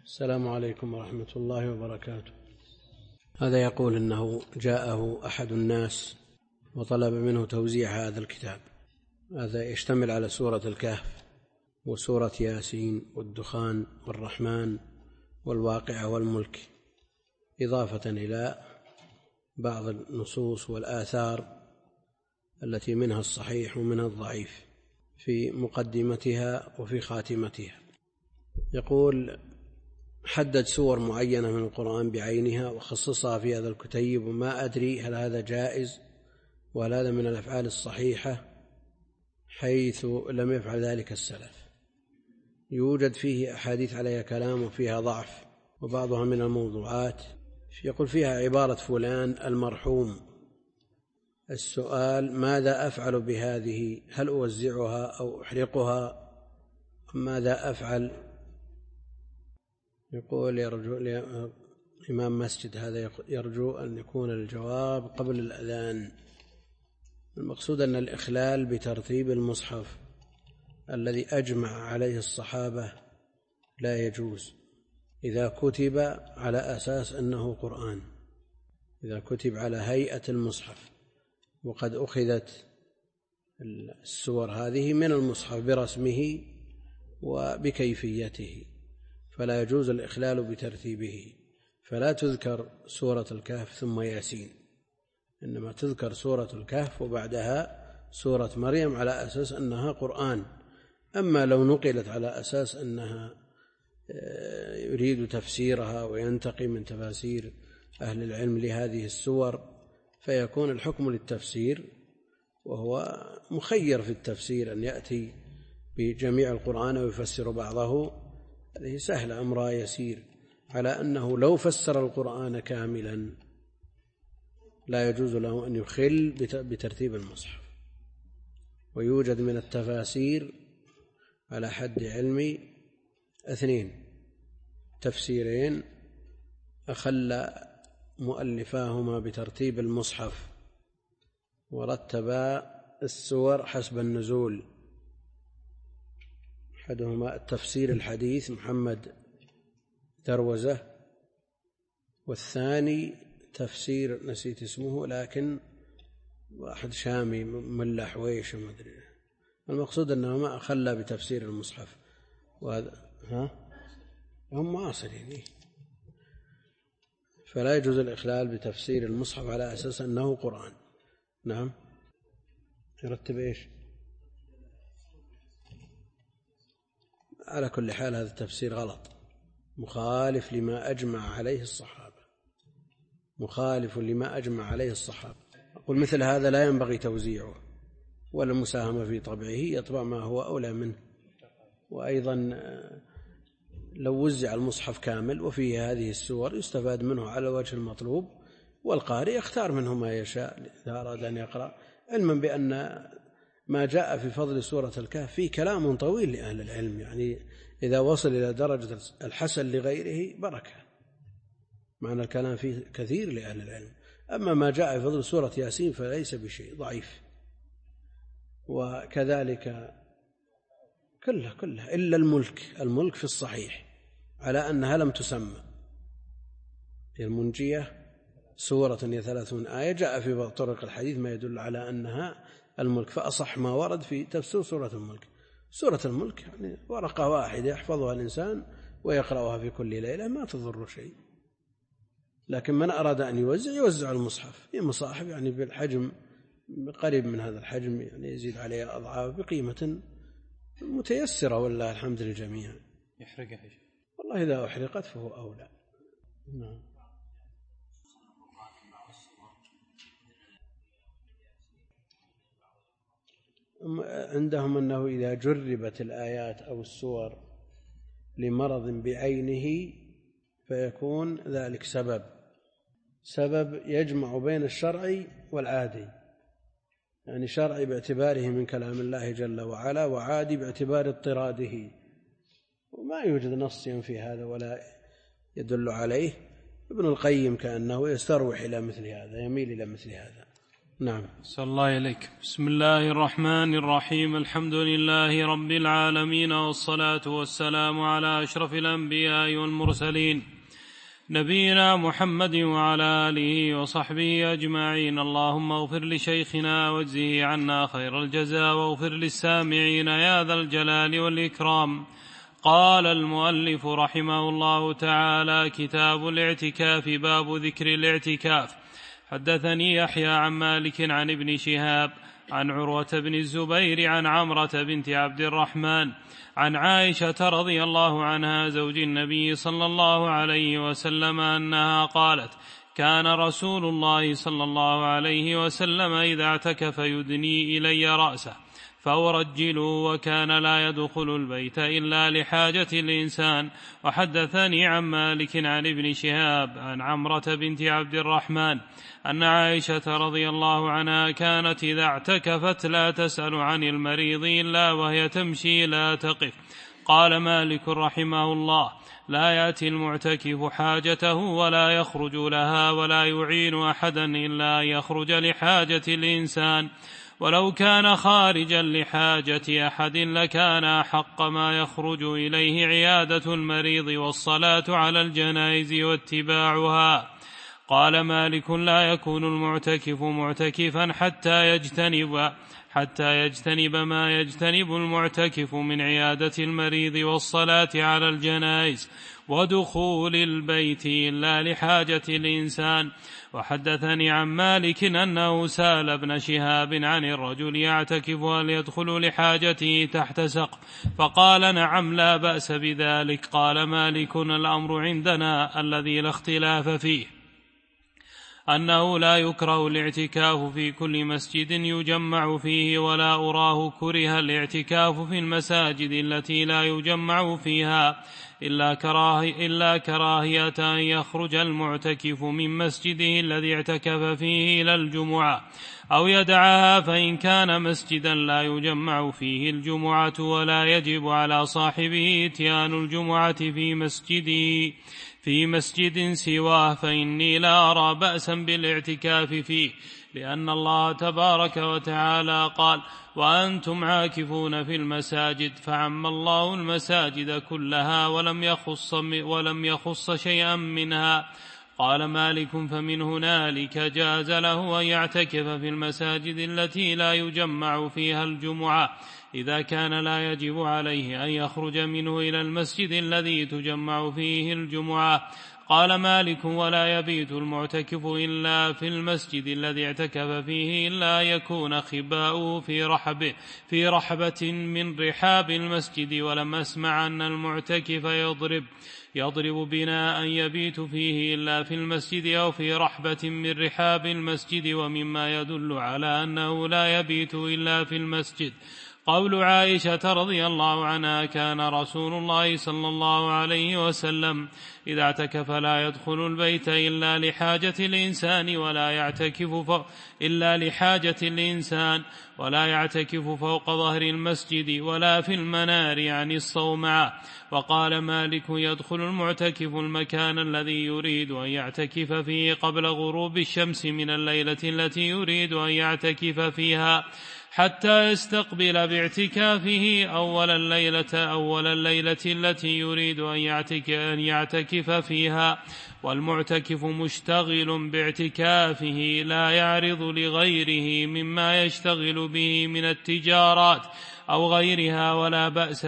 السلام عليكم ورحمة الله وبركاته. هذا يقول أنه جاءه أحد الناس وطلب منه توزيع هذا الكتاب. هذا يشتمل على سورة الكهف وسورة ياسين والدخان والرحمن والواقعة والملك، إضافة إلى بعض النصوص والآثار التي منها الصحيح ومنها الضعيف في مقدمتها وفي خاتمتها. يقول: حدد سور معينة من القرآن بعينها وخصصها في هذا الكتيب، وما أدري هل هذا جائز وهل هذا من الأفعال الصحيحة، حيث لم يفعل ذلك السلف. يوجد فيه أحاديث عليها كلام وفيها ضعف، وبعضها من الموضوعات. يقول فيها عبارة فلان المرحوم. السؤال: ماذا أفعل بهذه؟ هل أوزعها أو أحرقها؟ ماذا أفعل؟ يقول يرجو إمام مسجد هذا يرجو أن يكون الجواب قبل الأذان. المقصود أن الإخلال بترتيب المصحف الذي أجمع عليه الصحابة لا يجوز إذا كتب على أساس أنه قرآن، إذا كتب على هيئة المصحف وقد أخذت السور هذه من المصحف برسمه وبكيفيته، فلا يجوز الإخلال بترتيبه. فلا تذكر سورة الكهف ثم ياسين، إنما تذكر سورة الكهف وبعدها سورة مريم على أساس أنها قرآن. أما لو نقلت على أساس أنها يريد تفسيرها وينتقي من تفاسير أهل العلم لهذه السور، فيكون الحكم للتفسير، وهو مخير في التفسير أن يأتي بجميع القرآن ويفسر بعضه. هذه سهلة، أمرها يسير، على أنه لو فسر القرآن كاملا لا يجوز له أن يخل بترتيب المصحف. ويوجد من التفاسير على حد علمي 2 تفسيرين أخل مؤلفاهما بترتيب المصحف ورتبا السور حسب النزول. أحدهما التفسير الحديث محمد دروزة، والثاني تفسير نسيت اسمه لكن واحد شامي ملا حويش ما أدري. المقصود أنهما أخلا بتفسير المصحف، وهذا هم معاصرين، فلا يجوز الإخلال بتفسير المصحف على أساس أنه قرآن. نعم، يرتب إيش؟ على كل حال هذا التفسير غلط، مخالف لما أجمع عليه الصحابة، مخالف لما أجمع عليه الصحابة. أقول مثل هذا لا ينبغي توزيعه ولا المساهمة في طبعه، يطبع ما هو أولى منه. وأيضا لو وزع المصحف كامل وفيه هذه السور يستفاد منه على وجه المطلوب، والقارئ يختار منه ما يشاء إذا أراد أن يقرأ، علما بأن ما جاء في فضل سورة الكهف فيه كلام طويل لأهل العلم، يعني إذا وصل إلى درجة الحسن لغيره بركة، معنى الكلام فيه كثير لأهل العلم. أما ما جاء في فضل سورة ياسين فليس بشيء، ضعيف. وكذلك كلها إلا الملك في الصحيح على أنها لم تسمى. المنجية سورة هي 30 آية، جاء في طرق الحديث ما يدل على أنها الملك، فأصح ما ورد في تفسير سورة الملك. سورة الملك يعني ورقة واحدة يحفظها الإنسان ويقرأها في كل ليلة، ما تضر شيء. لكن من أراد أن يوزع المصحف في مصاحف يعني بالحجم قريب من هذا الحجم، يعني يزيد عليه أضعاف بقيمة متيسرة، والله الحمد للجميع. يحرقها يا شيخ؟ والله إذا أحرقت فهو أولى. نعم. عندهم أنه إذا جربت الآيات أو السور لمرض بعينه فيكون ذلك سبب يجمع بين الشرعي والعادي، يعني شرعي باعتباره من كلام الله جل وعلا، وعادي باعتبار اضطراده، وما يوجد نص في هذا ولا يدل عليه. ابن القيم كأنه يستروح إلى مثل هذا، يميل إلى مثل هذا. نعم. صلى الله إليك. بسم الله الرحمن الرحيم. الحمد لله رب العالمين، والصلاة والسلام على أشرف الأنبياء والمرسلين، نبينا محمد وعلى آله وصحبه أجمعين. اللهم اغفر لشيخنا واجزه عنا خير الجزاء، واغفر للسامعين يا ذا الجلال والإكرام. قال المؤلف رحمه الله تعالى: كتاب الاعتكاف. باب ذكر الاعتكاف. حدثني يحيى عن مالك عن ابن شهاب عن عروة بن الزبير عن عمرة بنت عبد الرحمن عن عائشة رضي الله عنها زوج النبي صلى الله عليه وسلم أنها قالت: كان رسول الله صلى الله عليه وسلم إذا اعتكف يدني إلي رأسه فأرجله، وكان لا يدخل البيت إلا لحاجة الإنسان. وحدثني عن مالك عن ابن شهاب عن عمرة بنت عبد الرحمن أن عائشة رضي الله عنها كانت إذا اعتكفت لا تسأل عن المريض إلا وهي تمشي لا تقف. قال مالك رحمه الله: لا يأتي المعتكف حاجته ولا يخرج لها، ولا يعين أحدا إلا يخرج لحاجة الإنسان، ولو كان خارجا لحاجة أحد لكان أحق ما يخرج إليه عيادة المريض والصلاة على الجنائز واتباعها. قال مالك: لا يكون المعتكف معتكفا حتى يجتنب ما يجتنب المعتكف من عيادة المريض والصلاة على الجنائز ودخول البيت إلا لحاجة الإنسان. وحدثني عن مالك أنه سأل ابن شهاب عن الرجل يعتكف هل يدخل لحاجته تحت سقف، فقال: نعم، لا بأس بذلك. قال مالك: الأمر عندنا الذي لا اختلاف فيه أنه لا يكره الاعتكاف في كل مسجد يجمع فيه، ولا أراه كره الاعتكاف في المساجد التي لا يجمع فيها إلا كراهية أن يخرج المعتكف من مسجده الذي اعتكف فيه إلى الجمعة أو يدعها، فإن كان مسجدا لا يجمع فيه الجمعة ولا يجب على صاحبه إتيان الجمعة في مسجد سواه، فإني لا أرى بأسا بالاعتكاف فيه، لأن الله تبارك وتعالى قال: وأنتم عاكفون في المساجد، فعم الله المساجد كلها ولم يخص شيئا منها. قال مالك: فمن هنالك جاز له أن يعتكف في المساجد التي لا يجمع فيها الجمعة إذا كان لا يجب عليه أن يخرج منه إلى المسجد الذي تجمع فيه الجمعة. قال مالك: ولا يبيت المعتكف إلا في المسجد الذي اعتكف فيه إلا يكون خباؤه في رحبة من رحاب المسجد، ولم أسمع أن المعتكف يضرب بناء يبيت فيه إلا في المسجد أو في رحبة من رحاب المسجد. ومما يدل على أنه لا يبيت إلا في المسجد قول عائشة رضي الله عنها: كان رسول الله صلى الله عليه وسلم إذا اعتكف لا يدخل البيت إلا لحاجة الإنسان ولا يعتكف فوق ظهر المسجد ولا في المنار يعني الصومعة. وقال مالك: يدخل المعتكف المكان الذي يريد أن يعتكف فيه قبل غروب الشمس من الليلة التي يريد أن يعتكف فيها حتى يستقبل باعتكافه أول الليلة التي يريد أن يعتكف فيها. والمعتكف مشتغل باعتكافه لا يعرض لغيره مما يشتغل به من التجارات أو غيرها، ولا بأس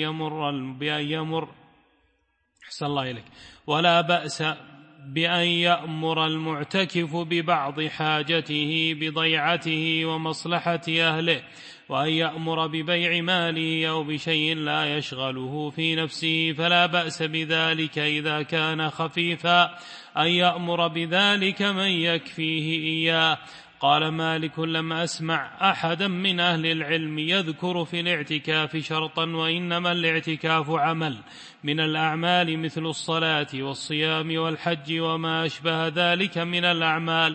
بأن يأمر المعتكف ببعض حاجته بضيعته ومصلحة أهله، وأن يأمر ببيع ماله أو بشيء لا يشغله في نفسه، فلا بأس بذلك إذا كان خفيفا أن يأمر بذلك من يكفيه إياه. قال مالك: لم أسمع أحدا من أهل العلم يذكر في الاعتكاف شرطا، وإنما الاعتكاف عمل من الأعمال مثل الصلاة والصيام والحج وما أشبه ذلك من الأعمال،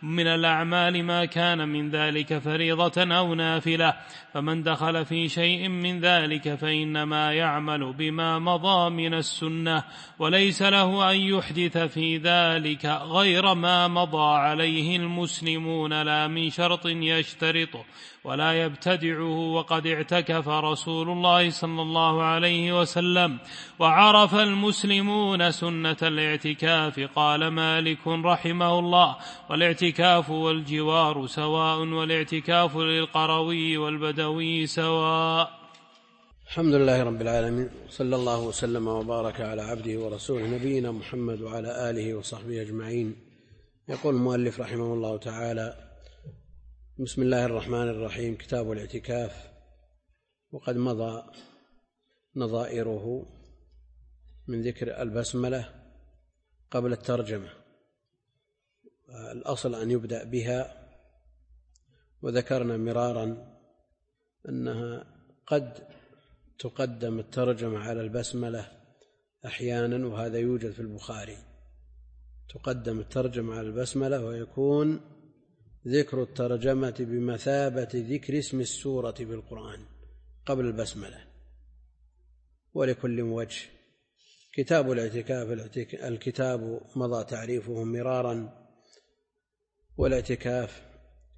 من الأعمال ما كان من ذلك فريضة أو نافلة، فمن دخل في شيء من ذلك فإنما يعمل بما مضى من السنة، وليس له أن يحدث في ذلك غير ما مضى عليه المسلمون لا من شرط يشترطه ولا يبتدعه. وقد اعتكف رسول الله صلى الله عليه وسلم وعرف المسلمون سنة الاعتكاف. قال مالك رحمه الله: والاعتكاف والجوار سواء، والاعتكاف للقروي والبدوي سواء. الحمد لله رب العالمين، صلى الله وسلم وبارك على عبده ورسوله نبينا محمد وعلى آله وصحبه أجمعين. يقول المؤلف رحمه الله تعالى: بسم الله الرحمن الرحيم. كتاب الاعتكاف، وقد مضى نظائره من ذكر البسملة قبل الترجمة، الأصل أن يبدأ بها، وذكرنا مرارا أنها قد تقدم الترجمة على البسملة أحيانا، وهذا يوجد في البخاري، تقدم الترجمة على البسملة ويكون ذكر الترجمة بمثابة ذكر اسم السورة بالقرآن قبل البسملة، ولكل وجه. كتاب الاعتكاف، الكتاب مضى تعريفه مرارا، والاعتكاف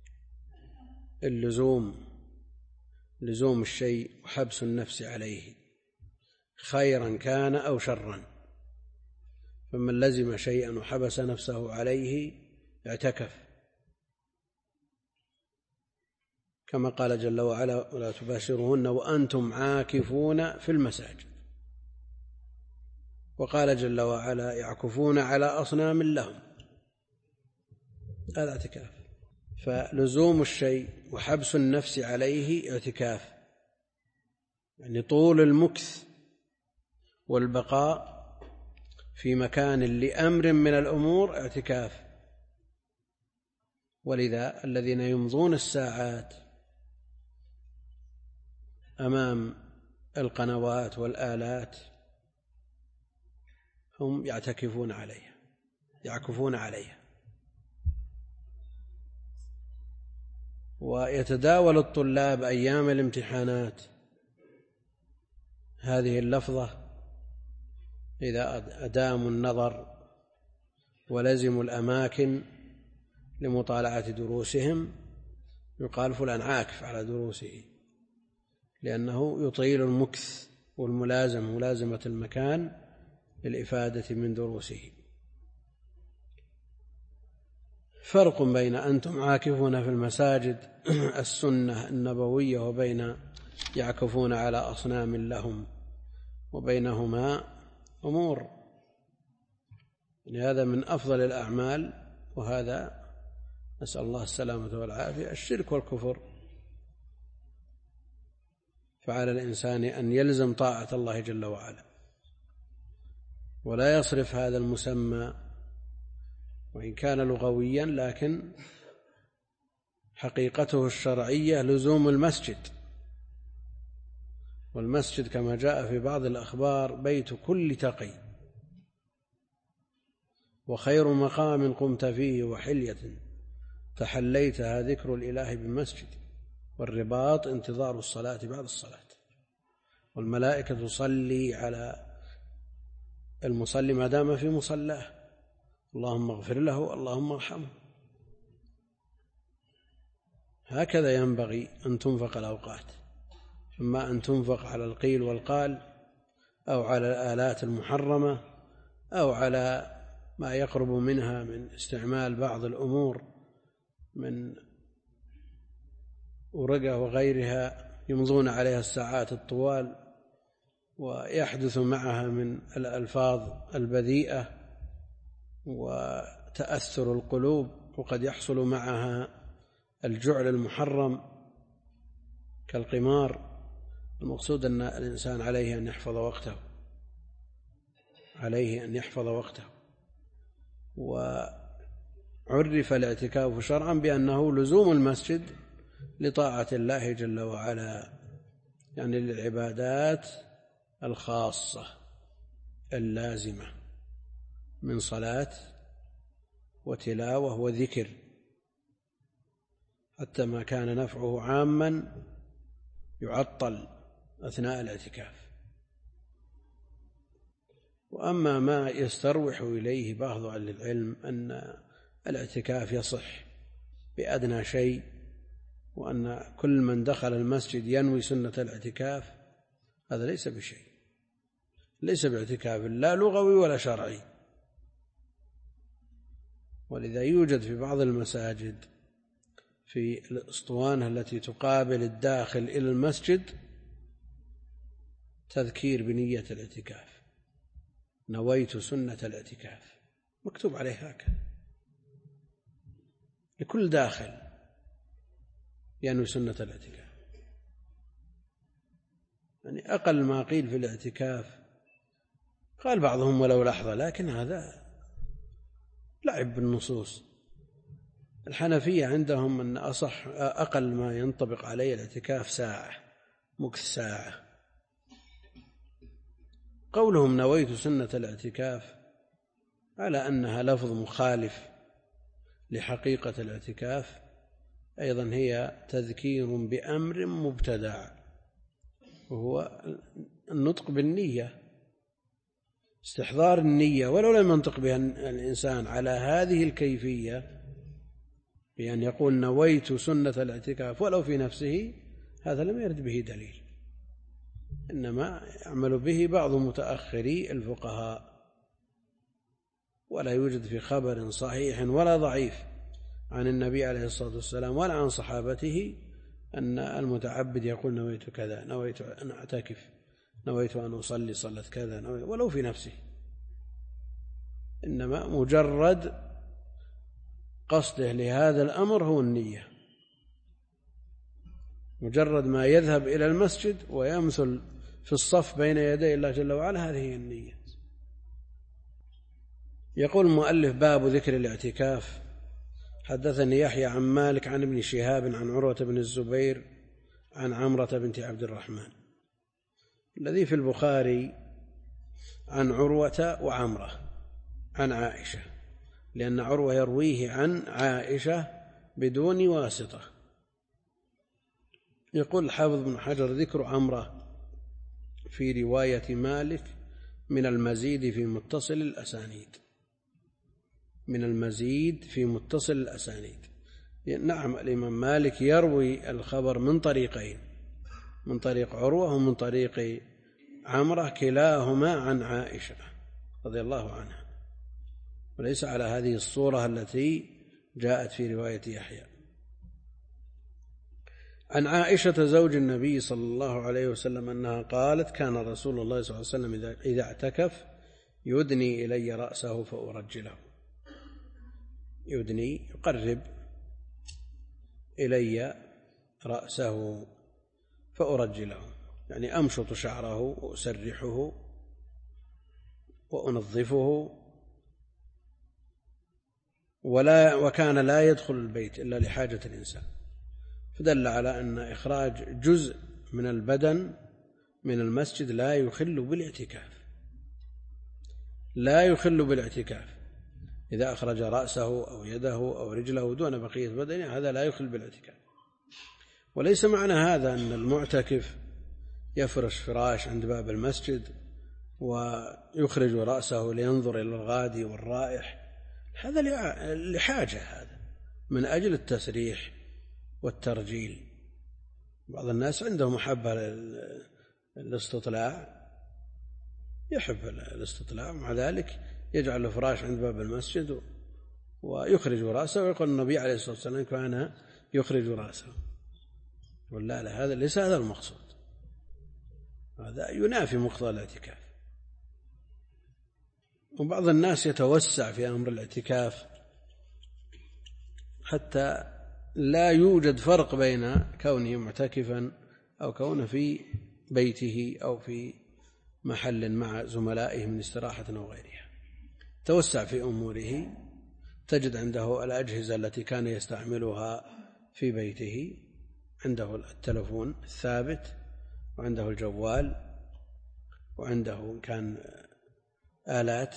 لزوم الشيء وحبس النفس عليه، خيرا كان أو شرا، فمن لزم شيئا وحبس نفسه عليه اعتكف، كما قال جل وعلا: ولا تباشرهن وأنتم عاكفون في المساجد. وقال جل وعلا: يعكفون على أصنام لهم. هذا اعتكاف. فلزوم الشيء وحبس النفس عليه اعتكاف، يعني طول المكث والبقاء في مكان لأمر من الأمور اعتكاف. ولذا الذين يمضون الساعات أمام القنوات والآلات هم يعتكفون عليها، يعكفون عليها. ويتداول الطلاب أيام الامتحانات هذه اللفظة إذا أداموا النظر ولزموا الأماكن لمطالعة دروسهم، يقال فلان عاكف على دروسه، لأنه يطيل المكث ملازمة المكان للإفادة من دروسه. فرق بين أنتم عاكفون في المساجد السنة النبوية وبين يعكفون على أصنام لهم، وبينهما أمور، يعني هذا من أفضل الأعمال، وهذا نسأل الله السلامة والعافية الشرك والكفر. فعلى الإنسان أن يلزم طاعة الله جل وعلا، ولا يصرف هذا المسمى وإن كان لغويا، لكن حقيقته الشرعية لزوم المسجد. والمسجد كما جاء في بعض الأخبار بيت كل تقي، وخير مقام قمت فيه وحلية تحليتها ذكر الإله بالمسجد، والرباط انتظار الصلاة بعد الصلاة، والملائكة تصلي على المصلي ما دام في مصلاه، اللهم اغفر له اللهم ارحمه. هكذا ينبغي أن تنفق الأوقات، إما أن تنفق على القيل والقال، أو على الآلات المحرمة، أو على ما يقرب منها من استعمال بعض الأمور من ورقة وغيرها يمضون عليها الساعات الطوال، ويحدث معها من الألفاظ البذيئة وتأثر القلوب، وقد يحصل معها الجعل المحرم كالقمار. المقصود أن الإنسان عليه أن يحفظ وقته، عليه أن يحفظ وقته. وعرف الاعتكاف شرعا بأنه لزوم المسجد لطاعة الله جل وعلا، يعني للعبادات الخاصة اللازمة من صلاة وتلاوة وذكر حتى ما كان نفعه عاما يعطل أثناء الاعتكاف. وأما ما يستروح إليه بعض أهل العلم أن الاعتكاف يصح بأدنى شيء، وأن كل من دخل المسجد ينوي سنة الاعتكاف، هذا ليس بشيء، ليس باعتكاف لا لغوي ولا شرعي. ولذا يوجد في بعض المساجد في الأسطوانة التي تقابل الداخل إلى المسجد تذكير بنية الاعتكاف، نويت سنة الاعتكاف، مكتوب عليه هكذا لكل داخل ينوي سنة الاعتكاف. يعني أقل ما قيل في الاعتكاف، قال بعضهم ولو لحظة، لكن هذا لعب بالنصوص. الحنفية عندهم أن أقل ما ينطبق عليه الاعتكاف ساعة، مكث ساعة. قولهم نويت سنة الاعتكاف على أنها لفظ مخالف لحقيقة الاعتكاف، أيضا هي تذكير بأمر مبتدع، وهو النطق بالنية، استحضار النية، ولو لم ينطق بها الإنسان على هذه الكيفية بأن يقول نويت سنة الاعتكاف ولو في نفسه، هذا لم يرد به دليل، إنما يعمل به بعض متأخري الفقهاء، ولا يوجد في خبر صحيح ولا ضعيف عن النبي عليه الصلاة والسلام ولا عن صحابته أن المتعبد يقول نويت كذا، نويت أن أعتكف، نويت أن أصلي صلاة كذا، ولو في نفسه، إنما مجرد قصده لهذا الأمر هو النية، مجرد ما يذهب إلى المسجد ويمثل في الصف بين يدي الله جل وعلا، هذه هي النية. يقول المؤلف: باب ذكر الاعتكاف. حدثني يحيى عن مالك عن ابن شهاب عن عروة بن الزبير عن عمرة بنت عبد الرحمن. الذي في البخاري عن عروة وعمرة عن عائشة، لأن عروة يرويه عن عائشة بدون واسطة. يقول الحافظ بن حجر: ذكر عمرة في رواية مالك من المزيد في متصل الأسانيد، من المزيد في متصل الأسانيد. نعم، الإمام مالك يروي الخبر من طريقين، من طريق عروة ومن طريق عمرة، كلاهما عن عائشة رضي الله عنها، وليس على هذه الصورة التي جاءت في رواية يحيى. عن عائشة زوج النبي صلى الله عليه وسلم أنها قالت: كان رسول الله صلى الله عليه وسلم إذا اعتكف يدني إلي رأسه فأرجله. يدني يقرب إلي رأسه فأرجله، يعني أمشط شعره وأسرحه وأنظفه، وكان لا يدخل البيت إلا لحاجة الإنسان، فدل على أن إخراج جزء من البدن من المسجد لا يخل بالاعتكاف، لا يخل بالاعتكاف. إذا أخرج رأسه أو يده أو رجله دون بقية بدنه هذا لا يخل بالاعتكاف. وليس معنى هذا أن المعتكف يفرش فراش عند باب المسجد ويخرج رأسه لينظر إلى الغادي والرائح، هذا لحاجة، هذا من أجل التسريح والترجيل. بعض الناس عنده محبة للاستطلاع، يحب الاستطلاع، ومع ذلك يجعل الفراش عند باب المسجد ويخرج رأسه، ويقول النبي عليه الصلاة والسلام كان يخرج رأسه. ولا لا، هذا ليس هذا المقصود، هذا ينافي مقتضى الاعتكاف. وبعض الناس يتوسع في أمر الاعتكاف حتى لا يوجد فرق بين كونه معتكفا أو كونه في بيته أو في محل مع زملائه من استراحة أو غيرها. توسع في أموره، تجد عنده الأجهزة التي كان يستعملها في بيته، عنده التلفون الثابت، وعنده الجوال، وعنده كان آلات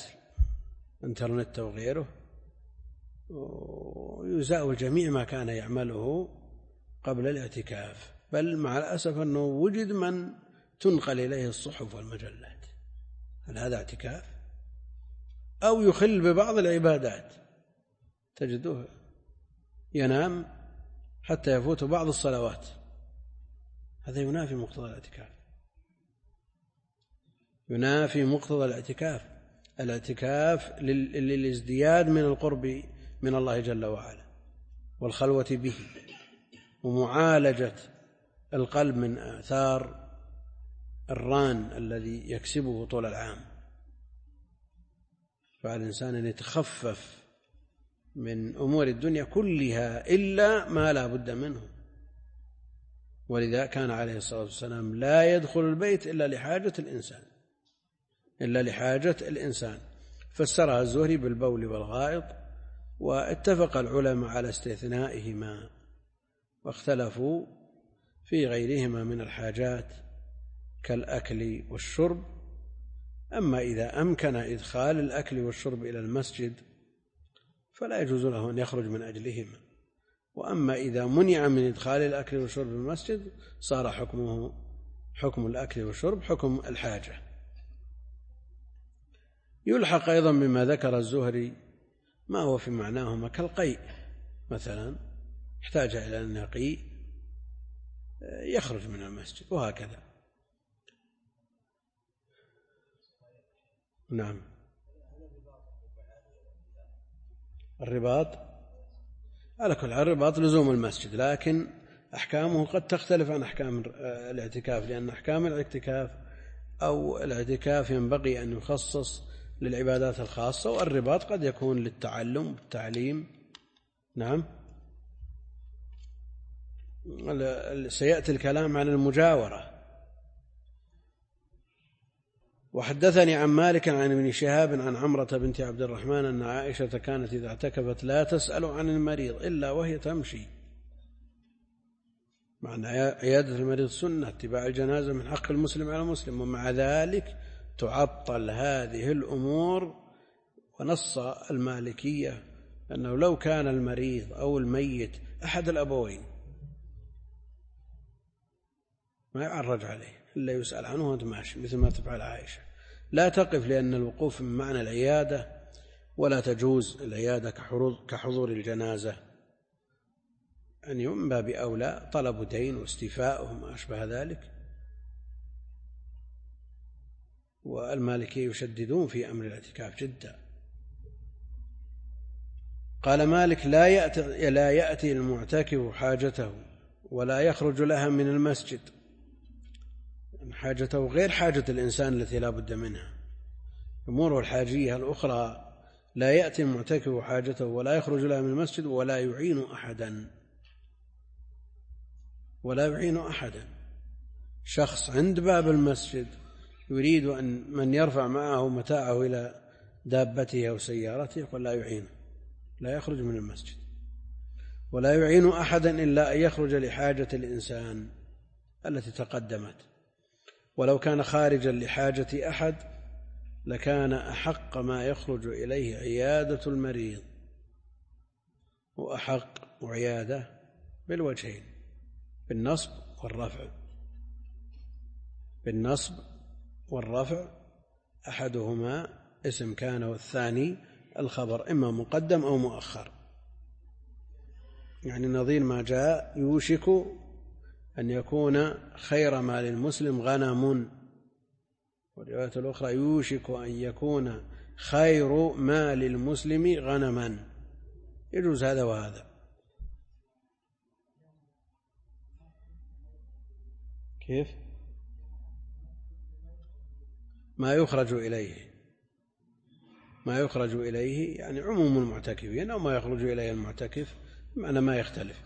انترنت وغيره، ويزاول جميع ما كان يعمله قبل الاعتكاف، بل مع الأسف أنه وجد من تنقل إليه الصحف والمجلات. هل هذا اعتكاف؟ أو يخل ببعض العبادات، تجده ينام حتى يفوت بعض الصلوات، هذا ينافي مقتضى الاعتكاف، ينافي مقتضى الاعتكاف. الاعتكاف للازدياد من القرب من الله جل وعلا والخلوة به ومعالجة القلب من آثار الران الذي يكسبه طول العام. فعلى الإنسان أن يتخفف من أمور الدنيا كلها إلا ما لا بد منه. ولذا كان عليه الصلاة والسلام لا يدخل البيت إلا لحاجة الإنسان، فسرها الزهري بالبول والغائط، واتفق العلماء على استثنائهما، واختلفوا في غيرهما من الحاجات كالأكل والشرب. أما إذا أمكن إدخال الأكل والشرب إلى المسجد فلا يجوز له أن يخرج من أجلهما، وأما إذا منع من إدخال الأكل والشرب في المسجد صار حكمه حكم الأكل والشرب حكم الحاجة. يلحق أيضا بما ذكر الزهري ما هو في معناهما كالقيء مثلا، احتاج إلى أن يقي يخرج من المسجد، وهكذا. نعم. الرباط على كل حال الرباط لزوم المسجد، لكن أحكامه قد تختلف عن أحكام الاعتكاف، لأن أحكام الاعتكاف ينبغي أن يخصص للعبادات الخاصة، والرباط قد يكون للتعلم والتعليم. نعم. سيأتي الكلام عن المجاورة. وحدثني عن مالك عن ابن شهاب عن عمرة بنت عبد الرحمن أن عائشة كانت إذا اعتكفت لا تسأل عن المريض إلا وهي تمشي، مع أن عيادة المريض سنة، اتباع الجنازة من حق المسلم على المسلم، ومع ذلك تعطل هذه الأمور. ونص المالكية أنه لو كان المريض أو الميت أحد الأبوين ما يعرج عليه إلا يسأل عنه وأنت ماشي، مثل ما تفعل عائشة. لا تقف، لأن الوقوف من معنى العيادة، ولا تجوز العيادة كحضور الجنازة، يعني من باب أولى طلب دين واستيفاء وما أشبه ذلك. والمالكية يشددون في أمر الاعتكاف جدا. قال مالك لا يأتي المعتكف حاجته ولا يخرج لها من المسجد، حاجته غير حاجة الإنسان التي لا بد منها، أموره الحاجية الأخرى. لا يأتي المعتكف حاجته ولا يخرج لها من المسجد ولا يعين أحدا. شخص عند باب المسجد يريد أن من يرفع معه متاعه إلى دابته أو سيارته، يقول لا يعينه، لا يخرج من المسجد. ولا يعين أحدا إلا أن يخرج لحاجة الإنسان التي تقدمت. ولو كان خارجا لحاجة أحد لكان أحق ما يخرج إليه عيادة المريض، وأحق عيادة بالوجهين، بالنصب والرفع، أحدهما اسم كان والثاني الخبر، إما مقدم أو مؤخر. يعني نظير ما جاء يوشك أن يكون خير ما للمسلم غنم، والرواية الأخرى يوشك أن يكون خير ما للمسلم غنما. يجوز هذا وهذا. كيف؟ ما يخرج إليه يعني عموم المعتكفين، أو ما يخرج إليه المعتكف، معنى ما يختلف.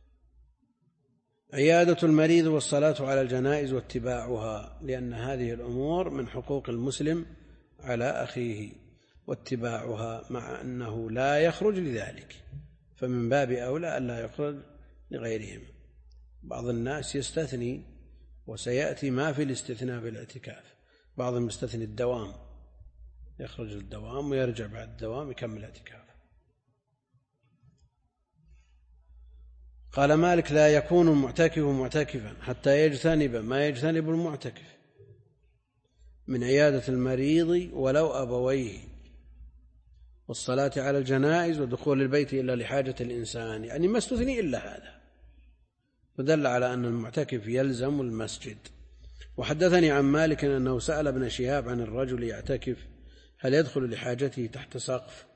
عيادة المريض والصلاة على الجنائز واتباعها، لأن هذه الأمور من حقوق المسلم على أخيه، واتباعها مع أنه لا يخرج لذلك، فمن باب أولى أن لا يخرج لغيرهم. بعض الناس يستثني، وسيأتي ما في الاستثناء بالاعتكاف. بعضهم يستثني الدوام، يخرج للدوام ويرجع بعد الدوام يكمل الاعتكاف. قال مالك: لا يكون المعتكف معتكفا حتى يجتنب ما يجتنب المعتكف من عيادة المريض ولو أبويه، والصلاة على الجنائز، ودخول البيت إلا لحاجة الإنسان، يعني ما استثني إلا هذا، فدل على أن المعتكف يلزم المسجد. وحدثني عن مالك أنه سأل ابن شهاب عن الرجل يعتكف هل يدخل لحاجته تحت سقف،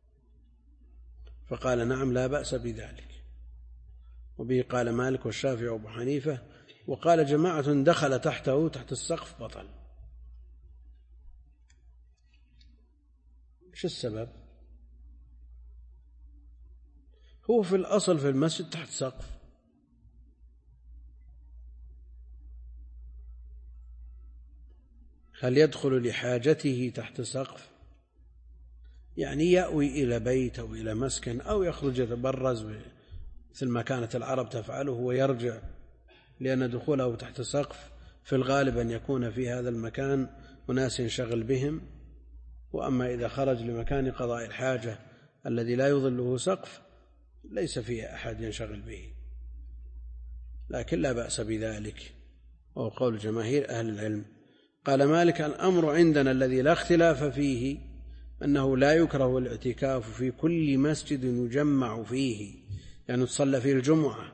فقال: نعم، لا بأس بذلك. وبه قال مالك والشافعي وأبو حنيفة، وقال جماعة دخل تحته تحت السقف بطل. ايش السبب؟ هو في الأصل في المسجد تحت سقف، هل يدخل لحاجته تحت سقف؟ يعني يأوي إلى بيت أو إلى مسكن أو يخرج يتبرز مثل ما كانت العرب تفعله ويرجع، لأن دخوله تحت سقف في الغالب أن يكون في هذا المكان أناس ينشغل بهم، وأما إذا خرج لمكان قضاء الحاجة الذي لا يظله سقف ليس فيه أحد ينشغل به، لكن لا بأس بذلك، وهو قول جماهير أهل العلم. قال مالك: الأمر عندنا الذي لا اختلاف فيه أنه لا يكره الاعتكاف في كل مسجد يجمع فيه، يعني تصلى فيه الجمعة،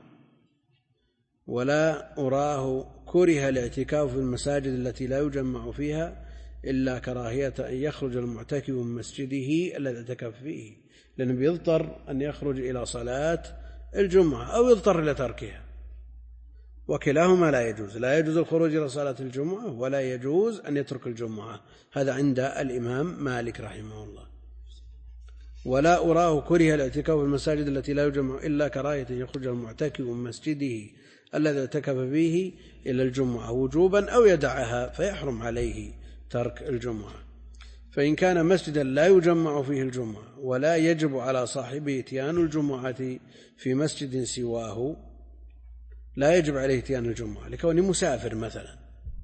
ولا أراه كره الاعتكاف في المساجد التي لا يجمع فيها إلا كراهية أن يخرج المعتكف من مسجده الذي اعتكف فيه، لأنه بيضطر أن يخرج إلى صلاة الجمعة أو يضطر إلى تركها، وكلاهما لا يجوز، لا يجوز الخروج إلى صلاة الجمعة ولا يجوز أن يترك الجمعة، هذا عند الإمام مالك رحمه الله. ولا أراه كره الاعتكاف في المساجد التي لا يجمع إلا كراهية أن يخرج المعتكف من مسجده الذي اعتكف فيه إلى الجمعة وجوبا أو يدعها فيحرم عليه ترك الجمعة. فإن كان مسجدا لا يجمع فيه الجمعة ولا يجب على صاحبه اتيان الجمعة في مسجد سواه، لا يجب عليه اتيان الجمعة لكونه مسافر مثلا،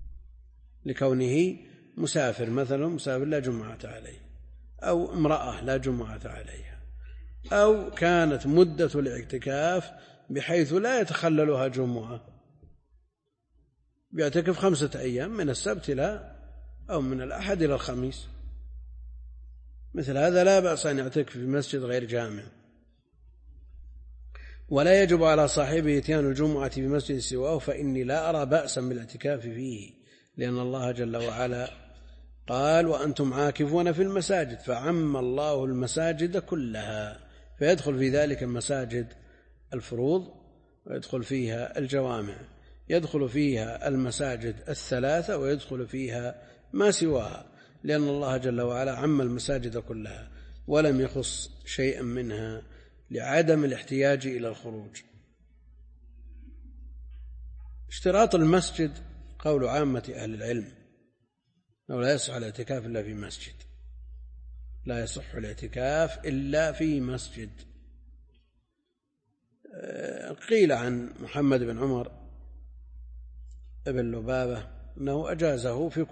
مسافر لا جمعة عليه، أو امرأة لا جمعة عليها، أو كانت مدة الاعتكاف بحيث لا يتخللها جمعة، بيعتكف 5 أيام من السبت أو من الأحد إلى الخميس، مثل هذا لا بأس أن يعتكف في مسجد غير جامع. ولا يجب على صاحبه اتيان الجمعة في مسجد سواه، فإني لا أرى بأسا بالاعتكاف فيه، لأن الله جل وعلا قال: وأنتم عاكفون في المساجد، فعم الله المساجد كلها، فيدخل في ذلك المساجد الفروض، ويدخل فيها الجوامع، يدخل فيها المساجد 3، ويدخل فيها ما سواها، لأن الله جل وعلا عم المساجد كلها ولم يخص شيئا منها لعدم الاحتياج إلى الخروج. اشتراط المسجد قول عامة أهل العلم أنه لا يصح الاعتكاف إلا في مسجد، لا يصح الاعتكاف إلا في مسجد. قيل عن محمد بن عمر بن لبابة أنه أجازه في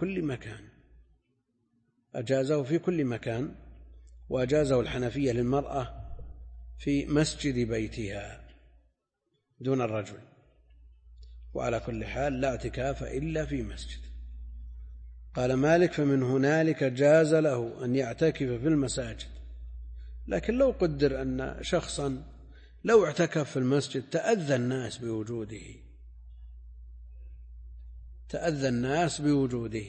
كل مكان، وأجازه الحنفية للمرأة في مسجد بيتها دون الرجل، وعلى كل حال لا اعتكاف إلا في مسجد. قال مالك: فمن هنالك جاز له أن يعتكف في المساجد، لكن لو قدر أن شخصا لو اعتكف في المسجد تأذى الناس بوجوده،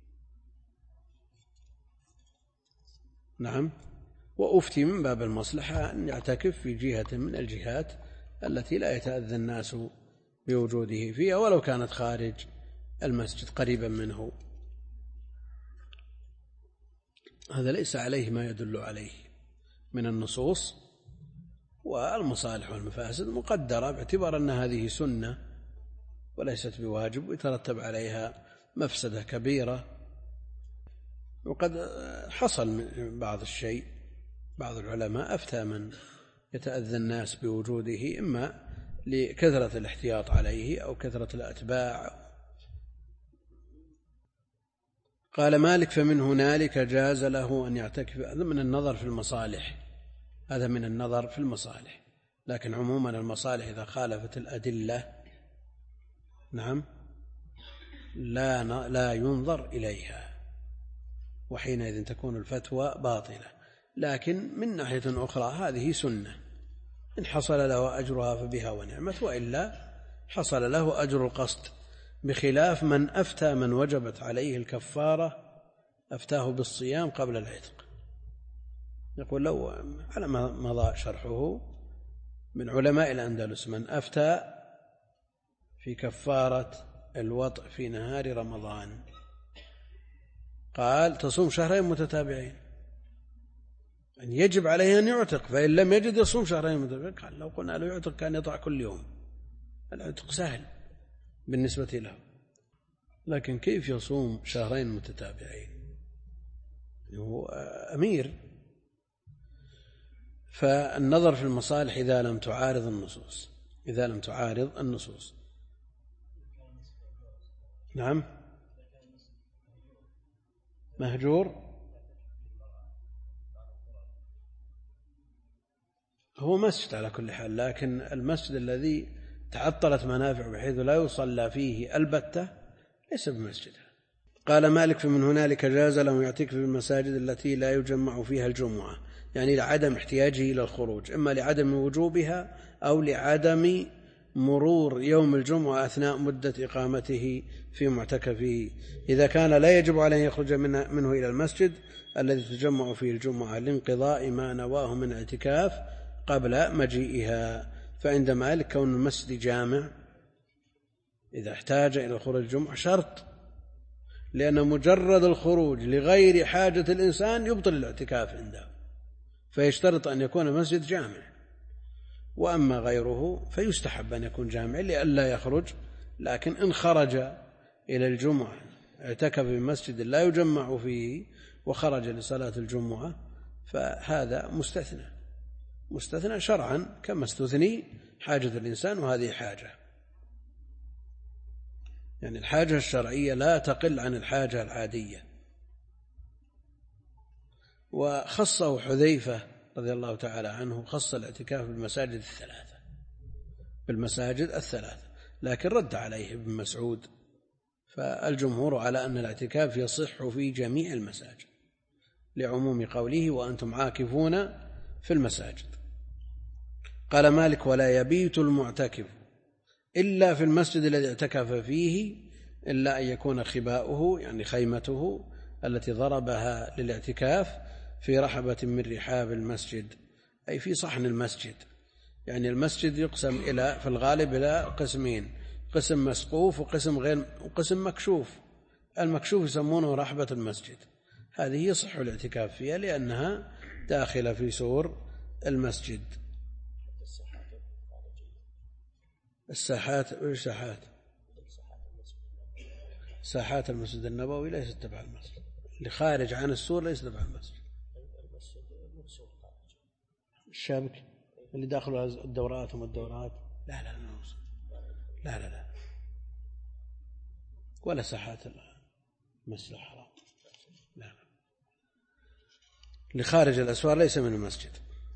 نعم، وأفتي من باب المصلحة أن يعتكف في جهة من الجهات التي لا يتأذى الناس بوجوده فيها، ولو كانت خارج المسجد قريبا منه. هذا ليس عليه ما يدل عليه من النصوص، والمصالح والمفاسد مقدرة باعتبار أن هذه سنة وليست بواجب، ويترتب عليها مفسدة كبيرة. وقد حصل من بعض العلماء أفتى من يتأذى الناس بوجوده، إما لكثرة الاحتياط عليه أو كثرة الأتباع. قال مالك: فمن هنالك جاز له أن يعتكف. هذا من النظر في المصالح، لكن عموما المصالح إذا خالفت الأدلة نعم لا ينظر إليها، وحينئذ تكون الفتوى باطلة. لكن من ناحية أخرى هذه سنة، إن حصل له أجرها فبها ونعمت، وإلا حصل له أجر القصد، بخلاف من أفتى من وجبت عليه الكفارة أفتاه بالصيام قبل العتق. يقول لو على ما مضى شرحه من علماء الأندلس من أفتى في كفارة الوطء في نهار رمضان، قال تصوم شهرين متتابعين، أن يجب عليه أن يعتق، فإن لم يجد يصوم شهرين متتابعين. قال لو قلنا له يعتق كان يطع كل يوم، العتق سهل بالنسبة له، لكن كيف يصوم شهرين متتابعين؟ هو أمير. فالنظر في المصالح إذا لم تعارض النصوص. نعم مهجور هو مسجد على كل حال، لكن المسجد الذي تعطلت منافع بحيث لا يصلى فيه البتة ليس بمسجدها. قال مالك فمن هنالك جاز له يعتكف في المساجد التي لا يجمع فيها الجمعة، يعني لعدم احتياجه إلى الخروج، إما لعدم وجوبها أو لعدم مرور يوم الجمعة أثناء مدة إقامته في معتكفه. إذا كان لا يجب عليه أن يخرج منه إلى المسجد الذي تجمع فيه الجمعة لانقضاء ما نواه من اعتكاف قبل مجيئها. فعند مالك كون المسجد جامع إذا احتاج إلى خروج الجمعة شرط، لأن مجرد الخروج لغير حاجة الإنسان يبطل الاعتكاف عنده، فيشترط أن يكون المسجد جامع. وأما غيره فيستحب أن يكون جامع لئلا يخرج، لكن إن خرج إلى الجمعة اعتكف في مسجد لا يجمع فيه وخرج لصلاة الجمعة فهذا مستثنى شرعا، كما استثني حاجة الإنسان، وهذه حاجة، يعني الحاجة الشرعية لا تقل عن الحاجة العادية. وخصه حذيفة رضي الله تعالى عنه، خص الاعتكاف بالمساجد الثلاثة، لكن رد عليه ابن مسعود، فالجمهور على أن الاعتكاف يصح في جميع المساجد لعموم قوله وأنتم عاكفون في المساجد. قال مالك ولا يبيت المعتكف إلا في المسجد الذي اعتكف فيه، إلا أن يكون خباؤه يعني خيمته التي ضربها للاعتكاف في رحبة من رحاب المسجد، أي في صحن المسجد. يعني المسجد يقسم في الغالب إلى قسمين، قسم مسقوف وقسم مكشوف. المكشوف يسمونه رحبة المسجد، هذه يصح الاعتكاف فيها لأنها داخلة في سور المسجد. ساحات المسجد النبوي ليست تبع المسجد، اللي خارج عن السور ليس تبع المسجد. الشابك اللي داخل الدورات لا ولا ساحات المسجد الحرام، لا، لخارج الأسوار ليس من المسجد.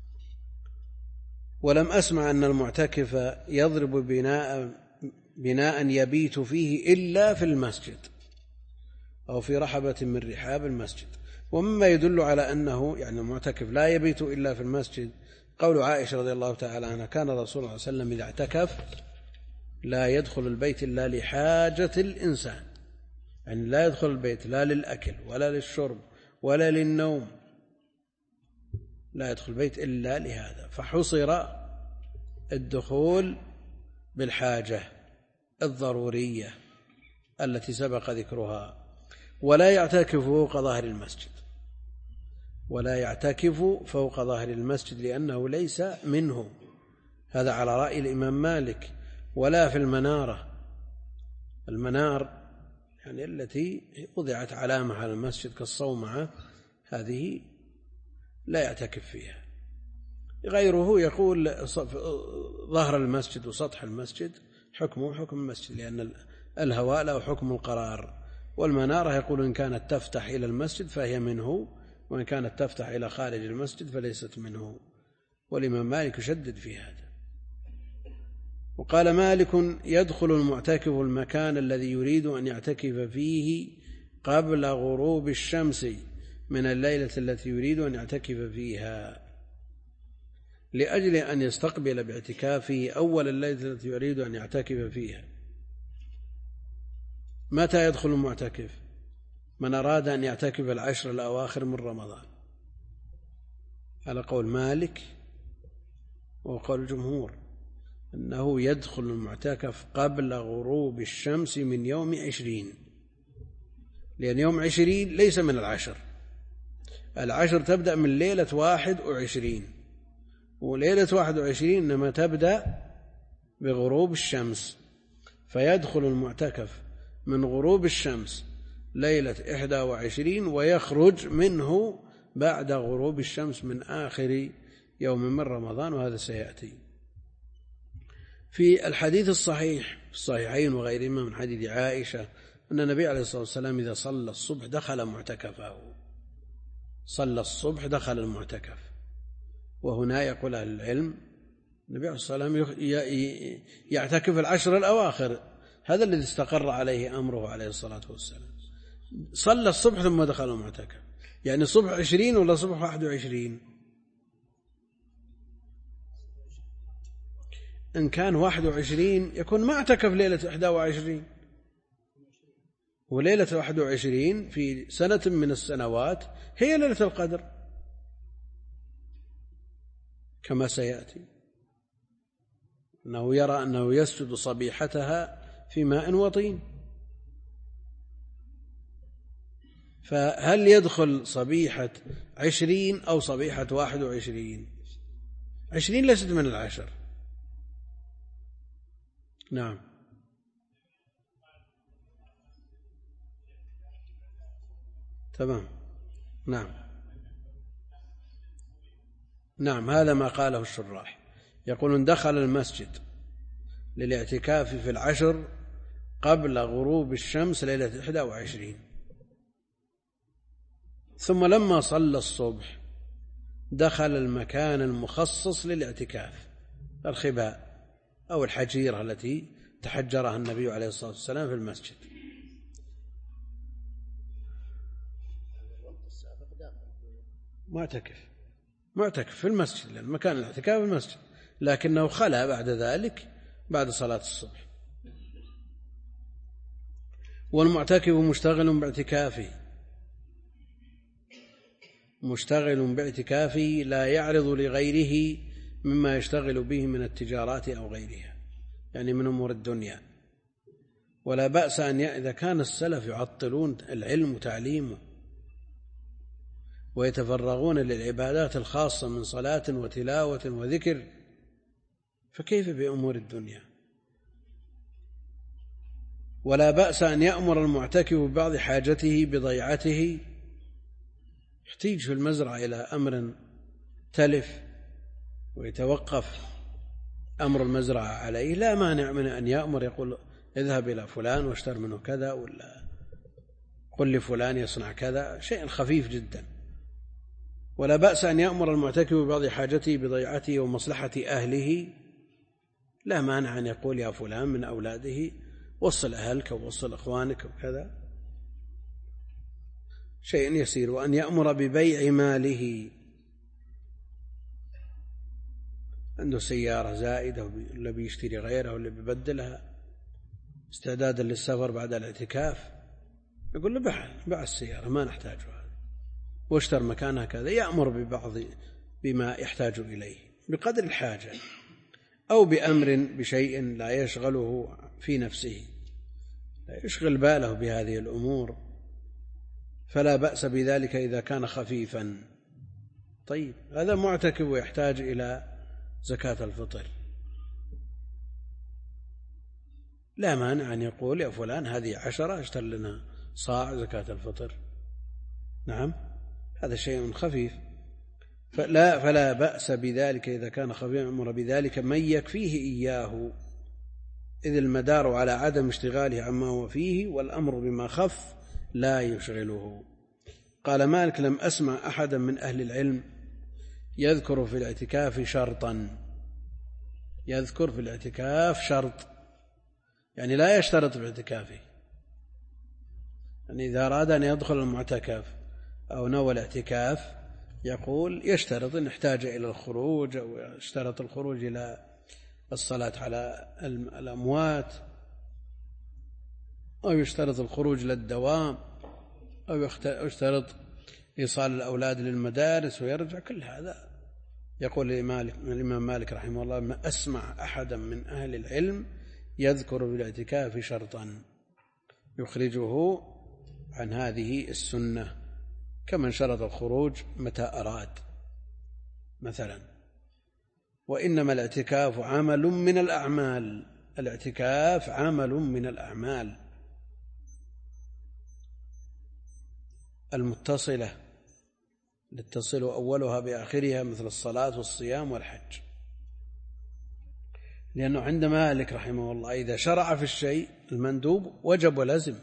ولم أسمع أن المعتكف يضرب بناء يبيت فيه إلا في المسجد أو في رحبة من رحاب المسجد. ومما يدل على أنه يعني المعتكف لا يبيت إلا في المسجد قول عائشة رضي الله تعالى عنها كان رسول الله صلى الله عليه وسلم إذا اعتكف لا يدخل البيت إلا لحاجة الإنسان، يعني لا يدخل البيت لا للأكل ولا للشرب ولا للنوم، لا يدخل البيت إلا لهذا، فحصر الدخول بالحاجة الضرورية التي سبق ذكرها. ولا يعتكف فوق ظاهر المسجد لأنه ليس منه، هذا على رأي الإمام مالك. ولا في المنار يعني التي وضعت علامة على المسجد كالصومعة، هذه لا يعتكف فيها. غيره يقول ظهر المسجد وسطح المسجد حكمه حكم المسجد، لأن الهواء له حكم القرار. والمنارة يقول إن كانت تفتح إلى المسجد فهي منه، وإن كانت تفتح إلى خارج المسجد فليست منه. والإمام مالك يشدد في هذا، وقال مالك يدخل المعتكف المكان الذي يريد أن يعتكف فيه قبل غروب الشمس من الليلة التي يريد أن يعتكف فيها، لأجل أن يستقبل باعتكافه أول الليلة التي يريد أن يعتكف فيها. متى يدخل المعتكف؟ من أراد أن يعتكف العشر الأواخر من رمضان، على قول مالك وقول الجمهور أنه يدخل المعتكف قبل غروب الشمس من يوم 20، لأن يوم 20 ليس من العشر تبدأ من ليلة 21، وليلة 21 إنما تبدأ بغروب الشمس، فيدخل المعتكف من غروب الشمس ليلة 21 ويخرج منه بعد غروب الشمس من آخر يوم من رمضان، وهذا سيأتي في الحديث الصحيح في الصحيحين وغيرهما من حديث عائشة أن النبي عليه الصلاة والسلام إذا صلى الصبح دخل معتكفه، صلى الصبح دخل المعتكف. وهنا يقول أهل العلم النبي عليه الصلاة والسلام يعتكف العشر الأواخر، هذا الذي استقر عليه أمره عليه الصلاة والسلام. صلى الصبح ثم دخل المعتكف، يعني صبح 20 ولا صبح 21؟ إن كان 21 يكون ما اعتكف ليلة 21، وليلة 21 في سنة من السنوات هي ليلة القدر كما سيأتي، أنه يرى أنه يسجد صبيحتها في ماء وطين. فهل يدخل صبيحة 20 أو صبيحة 21؟ 20 ليست من العشر. نعم تمام. نعم هذا ما قاله الشراح، يقولون دخل المسجد للاعتكاف في العشر قبل غروب الشمس ليلة 21، ثم لما صلى الصبح دخل المكان المخصص للاعتكاف، الخباء أو الحجيرة التي تحجرها النبي عليه الصلاة والسلام في المسجد. معتكف في المسجد، لأن مكان الاعتكاف في المسجد، لكنه خلى بعد ذلك بعد صلاة الصبح. والمعتكف مشتغل باعتكافه لا يعرض لغيره مما يشتغل به من التجارات أو غيرها، يعني من أمور الدنيا. ولا بأس أن إذا كان السلف يعطلون العلم وتعليمه ويتفرغون للعبادات الخاصة من صلاة وتلاوة وذكر، فكيف بأمور الدنيا؟ ولا بأس أن يأمر المعتكف ببعض حاجته بضيعته، يحتاج في المزرعة إلى أمر تلف ويتوقف أمر المزرعة عليه، لا مانع من أن يأمر، يقول اذهب إلى فلان واشتر منه كذا، ولا قل لفلان يصنع كذا، شيء خفيف جدا. ولا بأس أن يأمر المعتكف ببعض حاجته بضيعته ومصلحة أهله، لا مانع أن يقول يا فلان من أولاده وصل أهلك ووصل أخوانك وكذا، شيء يسير. وأن يأمر ببيع ماله، عنده سيارة زائدة ولا بيشتري غيرها ولا بيبدلها استعدادا للسفر بعد الاعتكاف، يقول له باع السيارة ما نحتاجها واشتر مكانها كذا، يأمر ببعض بما يحتاج إليه بقدر الحاجة، أو بأمر بشيء لا يشغله في نفسه، لا يشغل باله بهذه الأمور، فلا بأس بذلك إذا كان خفيفا. طيب هذا معتكف ويحتاج إلى زكاة الفطر، لا مانع أن يقول يا فلان هذه 10 اشتر لنا صاع زكاة الفطر. نعم هذا شيء خفيف، فلا بأس بذلك إذا كان خفيفا، أمر بذلك من يكفيه إياه، إذ المدار على عدم اشتغاله عما هو فيه، والأمر بما خف لا يشغله. قال مالك لم أسمع أحدا من أهل العلم يذكر في الاعتكاف شرطا، يذكر في الاعتكاف شرط، يعني لا يشترط في اعتكافه. يعني إذا أراد أن يدخل المعتكف أو نوى الاعتكاف يقول يشترط إن احتاج إلى الخروج، أو يشترط الخروج إلى الصلاة على الأموات، أو يشترط الخروج للدوام، أو يشترط إيصال الأولاد للمدارس ويرجع. كل هذا يقول الإمام مالك رحمه الله: ما أسمع أحدا من أهل العلم يذكر بالاعتكاف شرطا يخرجه عن هذه السنة، كمن شرط الخروج متى أراد مثلا. وإنما الاعتكاف عمل من الأعمال، الاعتكاف عمل من الأعمال المتصلة يتصل أولها بآخرها، مثل الصلاة والصيام والحج. لأنه عند مالك رحمه الله إذا شرع في الشيء المندوب وجب ولزم،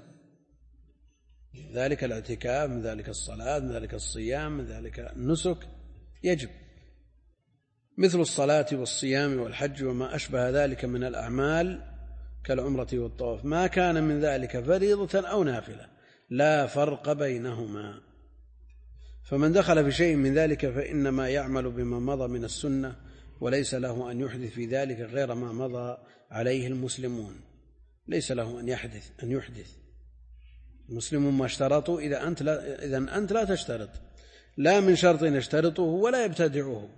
ذلك الاعتكاف، من ذلك الصلاة، من ذلك الصيام، من ذلك النسك يجب، مثل الصلاة والصيام والحج وما أشبه ذلك من الأعمال كالعمرة والطواف. ما كان من ذلك فريضة أو نافلة لا فرق بينهما. فمن دخل في شيء من ذلك فإنما يعمل بما مضى من السنة، وليس له أن يحدث في ذلك غير ما مضى عليه المسلمون. ليس له أن يحدث. المسلمون ما اشترطوا، إذا أنت لا تشترط، لا من شرط يشترطه ولا يبتدعه.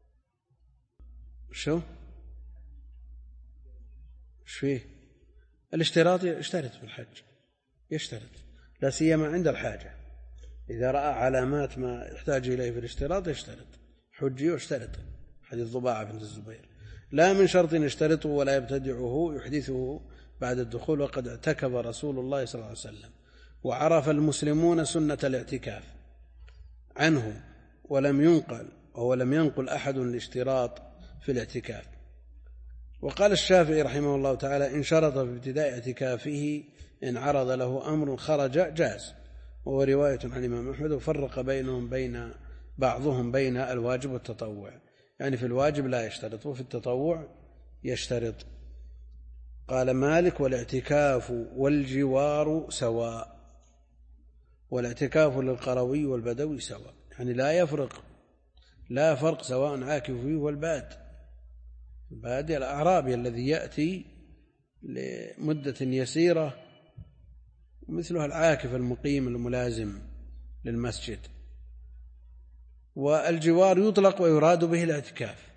شو فيه الاشتراط؟ يشترط في الحج، يشترط لا سيما عند الحاجة، إذا رأى علامات ما يحتاج إليه في الاشتراط يشترط. حجي واشترط، حديث ضباعة بنت الزبير. لا من شرط يشترطه ولا يبتدعه يحدثه بعد الدخول. وقد اعتكف رسول الله صلى الله عليه وسلم وعرف المسلمون سنة الاعتكاف عنه، ولم ينقل أحد الاشتراط في الاعتكاف. وقال الشافعي رحمه الله تعالى: إن شرط في ابتداء اعتكافه إن عرض له أمر خرج جاز. وهو رواية عن الإمام أحمد. وفرق بعضهم بين الواجب والتطوع، يعني في الواجب لا يشترط وفي التطوع يشترط. قال مالك: والاعتكاف والجوار سواء. والاعتكاف للقروي والبدوي سواء، يعني لا فرق سواء عاكف فيه والبادي الأعرابي الذي يأتي لمدة يسيرة، مثلها العاكف المقيم الملازم للمسجد. والجوار يطلق ويراد به الاعتكاف،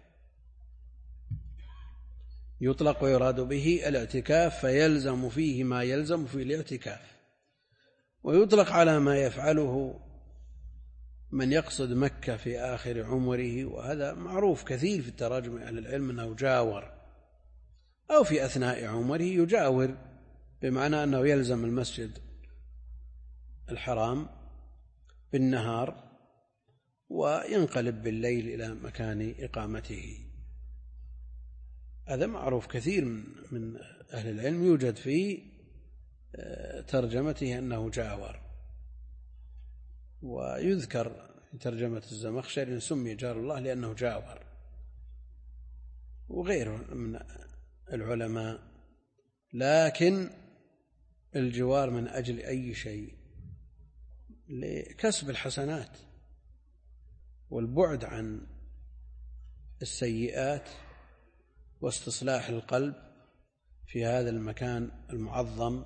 يطلق ويراد به الاعتكاف، فيلزم فيه ما يلزم في الاعتكاف. ويطلق على ما يفعله من يقصد مكة في آخر عمره، وهذا معروف كثير في التراجم أهل العلم أنه جاور، أو في أثناء عمره يجاور، بمعنى أنه يلزم المسجد الحرام بالنهار وينقلب بالليل إلى مكان إقامته. هذا معروف كثير من أهل العلم، يوجد في ترجمته أنه جاور. ويذكر في ترجمة الزمخشري سمي جار الله لأنه جاور، وغيره من العلماء. لكن الجوار من أجل أي شيء، لكسب الحسنات والبعد عن السيئات واستصلاح القلب في هذا المكان المعظم.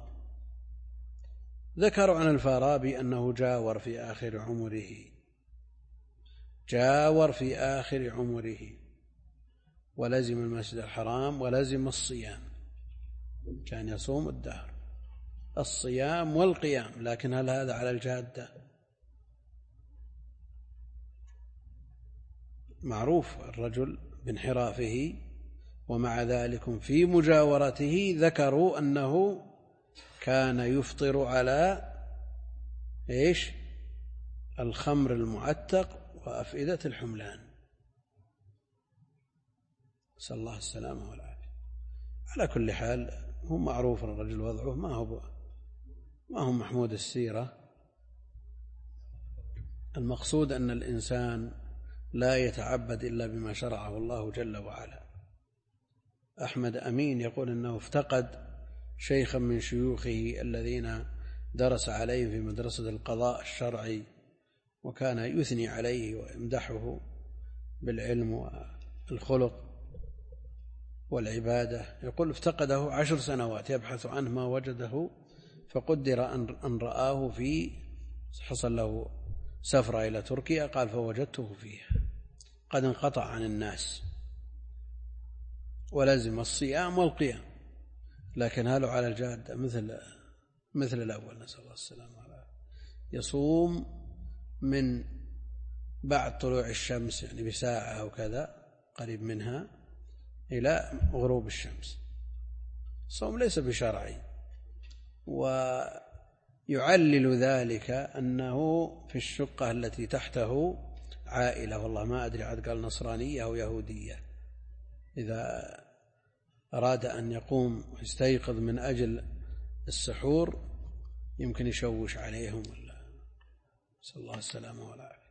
ذكروا عن الفارابي أنه جاور في آخر عمره ولزم المسجد الحرام ولزم الصيام، كان يصوم الدهر، الصيام والقيام. لكن هل هذا على الجادة؟ معروف الرجل بانحرافه، ومع ذلك في مجاورته ذكروا أنه كان يفطر على الخمر المعتق وأفئدة الحملان، نسأل الله السلامة والعافية. على كل حال هو معروف الرجل وضعه ما هو محمود السيرة. المقصود أن الإنسان لا يتعبد إلا بما شرعه الله جل وعلا، أحمد أمين يقول أنه افتقد شيخا من شيوخه الذين درس عليه في مدرسة القضاء الشرعي، وكان يثني عليه ويمدحه بالعلم والخلق والعبادة. يقول افتقده 10 سنوات يبحث عنه ما وجده، فقدر أن رآه في حصل له سفرة إلى تركيا، قال فوجدته فيها قد انقطع عن الناس ولزم الصيام والقيام، لكن هل على الجادة مثل الأول، نسأل الله السلامة والعافية. يصوم من بعد طلوع الشمس يعني بساعة أو كذا قريب منها إلى غروب الشمس. الصوم ليس بشرعي، ويعلل ذلك أنه في الشقة التي تحته عائلة، والله ما أدري عاد قال نصرانية أو يهودية، إذا أراد أن يقوم ويستيقظ من أجل السحور يمكن يشوش عليهم، نسأل الله السلامة والعافية.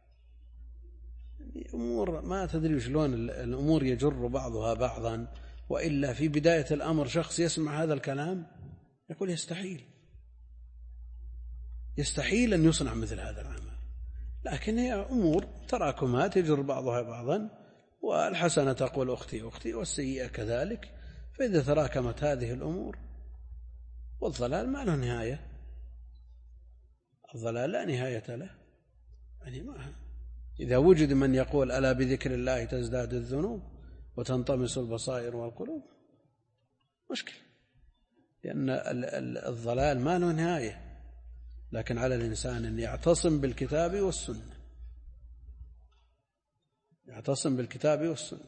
أمور ما تدري شلون الأمور يجر بعضها بعضا، وإلا في بداية الأمر شخص يسمع هذا الكلام يقول يستحيل أن يصنع مثل هذا العمل، لكن هي أمور تراكمات يجر بعضها بعضا، والحسنة تقول أختي أختي والسيئة كذلك، فإذا تراكمت هذه الأمور، والضلال ما له نهاية، الضلال لا نهاية له، يعني ما إذا وجد من يقول ألا بذكر الله تزداد الذنوب وتنطمس البصائر والقلوب مشكلة، لأن الضلال ما له نهاية، لكن على الإنسان أن يعتصم بالكتاب والسنة، يعتصم بالكتاب والسنة،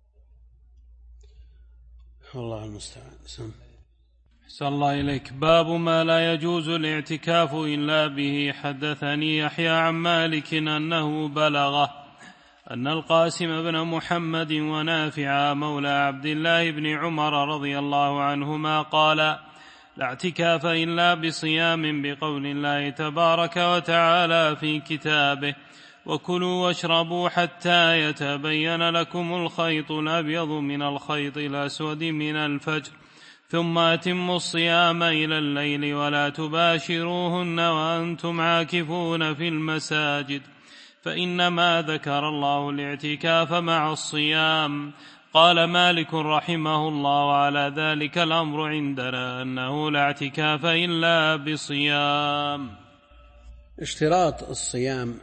والله المستعان. أحسن الله إليك. باب ما لا يجوز الاعتكاف إلا به. حدثني يحيى عن مالك أنه بلغه أن القاسم بن محمد ونافع مولى عبد الله بن عمر رضي الله عنهما قال: لا اعتكاف إلا بصيام، بقول الله تبارك وتعالى في كتابه: وكلوا واشربوا حتى يتبين لكم الخيط الأبيض من الخيط الأسود من الفجر، ثم أتموا الصيام إلى الليل ولا تباشروهن وأنتم عاكفون في المساجد، فإنما ذكر الله الاعتكاف مع الصيام. قال مالك رحمه الله: على ذلك الأمر عندنا أنه لا اعتكاف إلا بصيام. اشتراط الصيام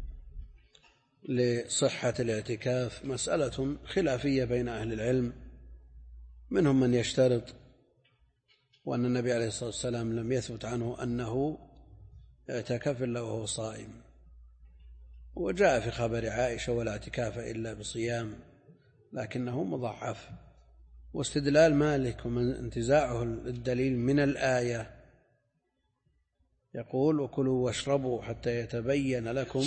لصحة الاعتكاف مسألة خلافية بين أهل العلم، منهم من يشترط، وأن النبي عليه الصلاة والسلام لم يثبت عنه أنه اعتكف إلا وهو صائم، وجاء في خبر عائشة: ولا اعتكاف إلا بصيام، لكنه مضعف. واستدلال مالك ومن انتزاعه الدليل من الآية يقول: وكلوا واشربوا حتى يتبين لكم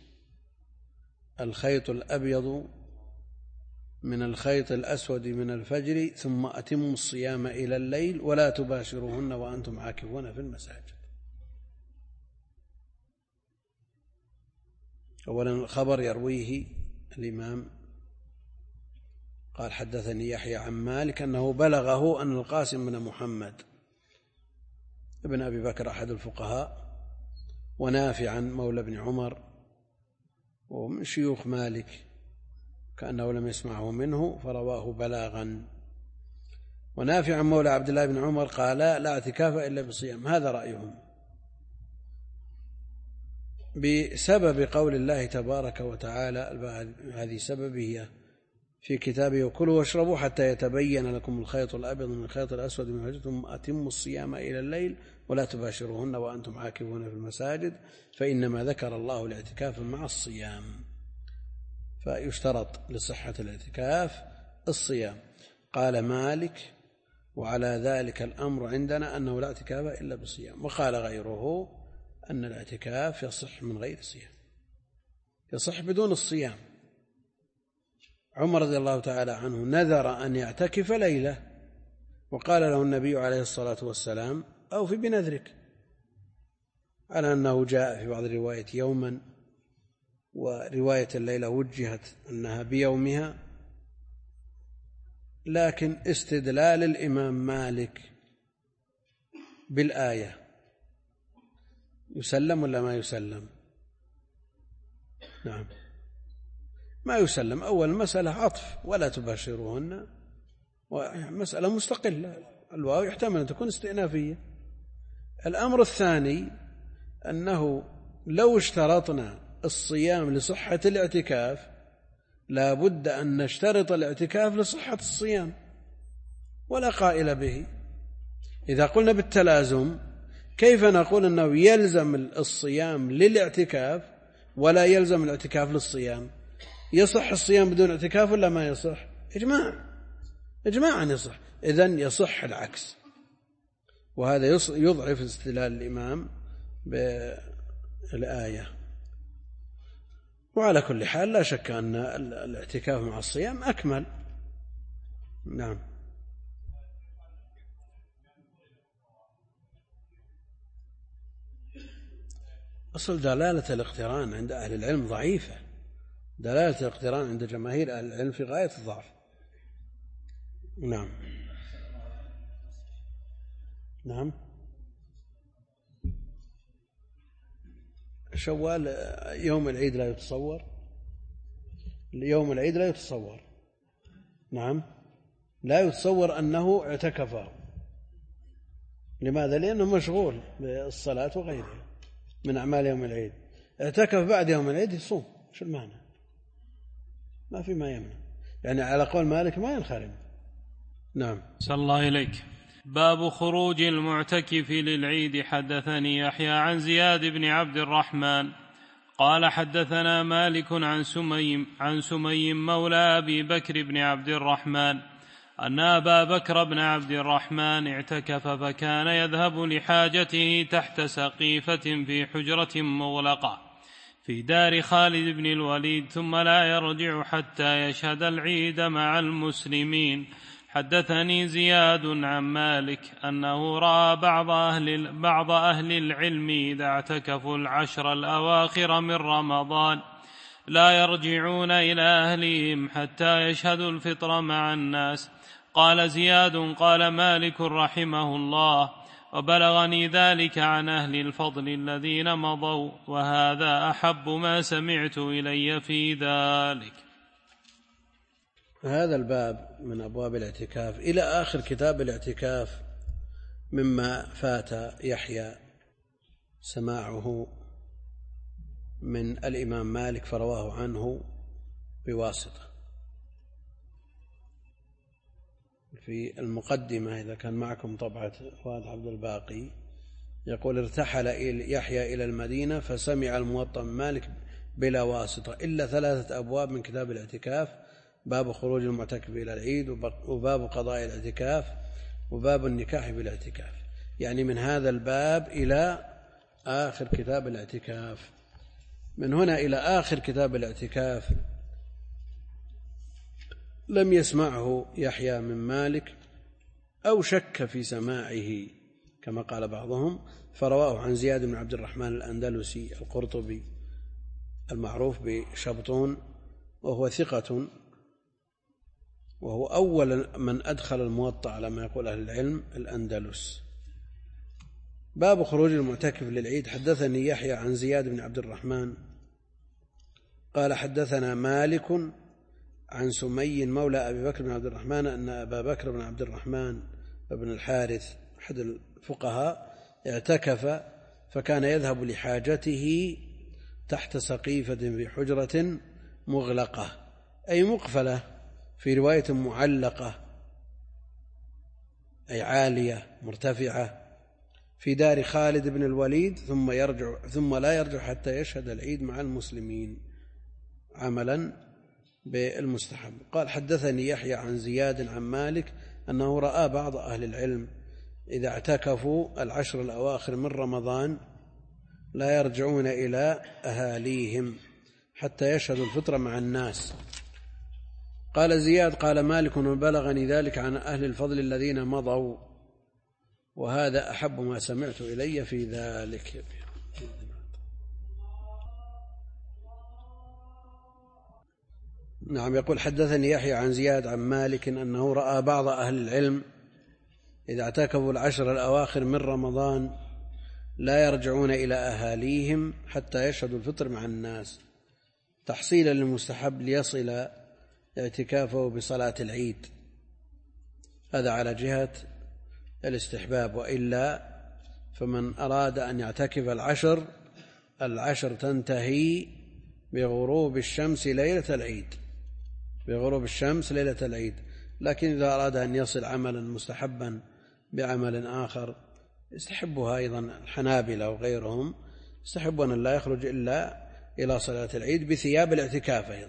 الخيط الأبيض من الخيط الأسود من الفجر، ثم أتموا الصيام إلى الليل ولا تباشروهن وأنتم عاكفون في المساجد. أولا الخبر يرويه الإمام قال: حدثني يحيى عن مالك أنه بلغه أن القاسم بن محمد ابن أبي بكر أحد الفقهاء، ونافعا مولى بن عمر ومن شيوخ مالك، كأنه لم يسمعه منه فرواه بلاغا. ونافعا مولى عبد الله بن عمر قال: لا اعتكاف إلا بصيام. هذا رأيهم بسبب قول الله تبارك وتعالى، هذه سببية في كتابه: وكلوا واشربوا حتى يتبين لكم الخيط الأبيض من الخيط الأسود من الفجر، ثم أتموا الصيام إلى الليل ولا تباشروهن وأنتم عاكفون في المساجد، فإنما ذكر الله الاعتكاف مع الصيام، فيشترط لصحة الاعتكاف الصيام. قال مالك: وعلى ذلك الأمر عندنا أنه لا اعتكاف إلا بالصيام. وقال غيره أن الاعتكاف يصح من غير صيام، يصح بدون الصيام. عمر رضي الله تعالى عنه نذر أن يعتكف ليلة، وقال له النبي عليه الصلاة والسلام: أوف بنذرك، على أنه جاء في بعض الرواية يوما، ورواية الليلة وجهت أنها بيومها، لكن استدلال الإمام مالك بالآية يسلم ولا ما يسلم؟ نعم ما يسلم. أول مسألة عطف ولا تباشروهن، مسألة مستقلة، الواو يحتمل أن تكون استئنافية. الأمر الثاني أنه لو اشترطنا الصيام لصحة الاعتكاف لا بد أن نشترط الاعتكاف لصحة الصيام، ولا قائل به. إذا قلنا بالتلازم كيف نقول أنه يلزم الصيام للاعتكاف ولا يلزم الاعتكاف للصيام؟ يصح الصيام بدون اعتكاف ولا ما يصح؟ إجماعا يصح. إذن يصح العكس، وهذا يضعف استدلال الإمام بالآية. وعلى كل حال لا شك أن الاعتكاف مع الصيام أكمل. نعم. أصل دلالة الاقتران عند أهل العلم ضعيفة، دلالة الاقتران عند جماهير أهل العلم في غاية الضعف. نعم. نعم. شوال يوم العيد لا يتصور، يوم العيد لا يتصور. نعم لا يتصور أنه اعتكفه. لماذا؟ لأنه مشغول بالصلاة وغيرها من أعمال يوم العيد. اعتكف بعد يوم العيد يصوم، شو المعنى؟ ما في ما يمنع، يعني على قول مالك ما ينخرم. نعم. صلى الله إليك. باب خروج المعتكف للعيد. حدثني يحيى عن زياد بن عبد الرحمن قال حدثنا مالك عن سميم مولى أبي بكر بن عبد الرحمن أن أبا بكر بن عبد الرحمن اعتكف فكان يذهب لحاجته تحت سقيفة في حجرة مغلقة في دار خالد بن الوليد ثم لا يرجع حتى يشهد العيد مع المسلمين. حدثني زياد عن مالك أنه رأى بعض أهل العلم إذا اعتكفوا العشر الأواخر من رمضان لا يرجعون إلى أهلهم حتى يشهدوا الفطر مع الناس. قال زياد قال مالك رحمه الله وبلغني ذلك عن أهل الفضل الذين مضوا وهذا أحب ما سمعت إلي في ذلك. هذا الباب من أبواب الاعتكاف إلى آخر كتاب الاعتكاف مما فات يحيى سماعه من الإمام مالك فرواه عنه بواسطة. في المقدمة إذا كان معكم طبعة فؤاد عبد الباقي يقول ارتحل يحيى إلى المدينة فسمع الموطأ من مالك بلا واسطة إلا 3 أبواب من كتاب الاعتكاف: باب خروج المعتكف إلى العيد، وباب قضاء الاعتكاف، وباب النكاح بالاعتكاف. يعني من هذا الباب إلى آخر كتاب الاعتكاف. من هنا إلى آخر كتاب الاعتكاف لم يسمعه يحيى من مالك أو شك في سماعه كما قال بعضهم، فرواه عن زياد بن عبد الرحمن الأندلسي القرطبي المعروف بشبطون، وهو ثقة، وهو أول من أدخل الموطأ على ما يقول أهل العلم الأندلس. باب خروج المعتكف للعيد. حدثني يحيى عن زياد بن عبد الرحمن قال حدثنا مالك عن سمي مولى أبي بكر بن عبد الرحمن أن أبا بكر بن عبد الرحمن بن الحارث أحد الفقهاء اعتكف فكان يذهب لحاجته تحت سقيفة في حجرة مغلقة أي مقفلة، في رواية معلقة أي عالية مرتفعة، في دار خالد بن الوليد ثم لا يرجع حتى يشهد العيد مع المسلمين عملا بالمستحب. قال حدثني يحيى عن زياد عن مالك أنه رأى بعض أهل العلم إذا اعتكفوا العشر الأواخر من رمضان لا يرجعون إلى أهاليهم حتى يشهدوا الفطر مع الناس. قال زياد قال مالك وبلغني ذلك عن أهل الفضل الذين مضوا وهذا أحب ما سمعت إلي في ذلك. نعم. يقول حدثني يحيى عن زياد عن مالك أنه رأى بعض أهل العلم إذا اعتكفوا العشر الأواخر من رمضان لا يرجعون إلى أهاليهم حتى يشهدوا الفطر مع الناس تحصيلا للمستحب ليصل اعتكافه بصلاة العيد. هذا على جهة الاستحباب، وإلا فمن أراد أن يعتكف العشر تنتهي بغروب الشمس ليلة العيد، بغروب الشمس ليلة العيد. لكن إذا أراد أن يصل عملا مستحبا بعمل آخر يستحبها أيضا الحنابلة وغيرهم، يستحبون أن لا يخرج إلا إلى صلاة العيد بثياب الاعتكاف أيضا،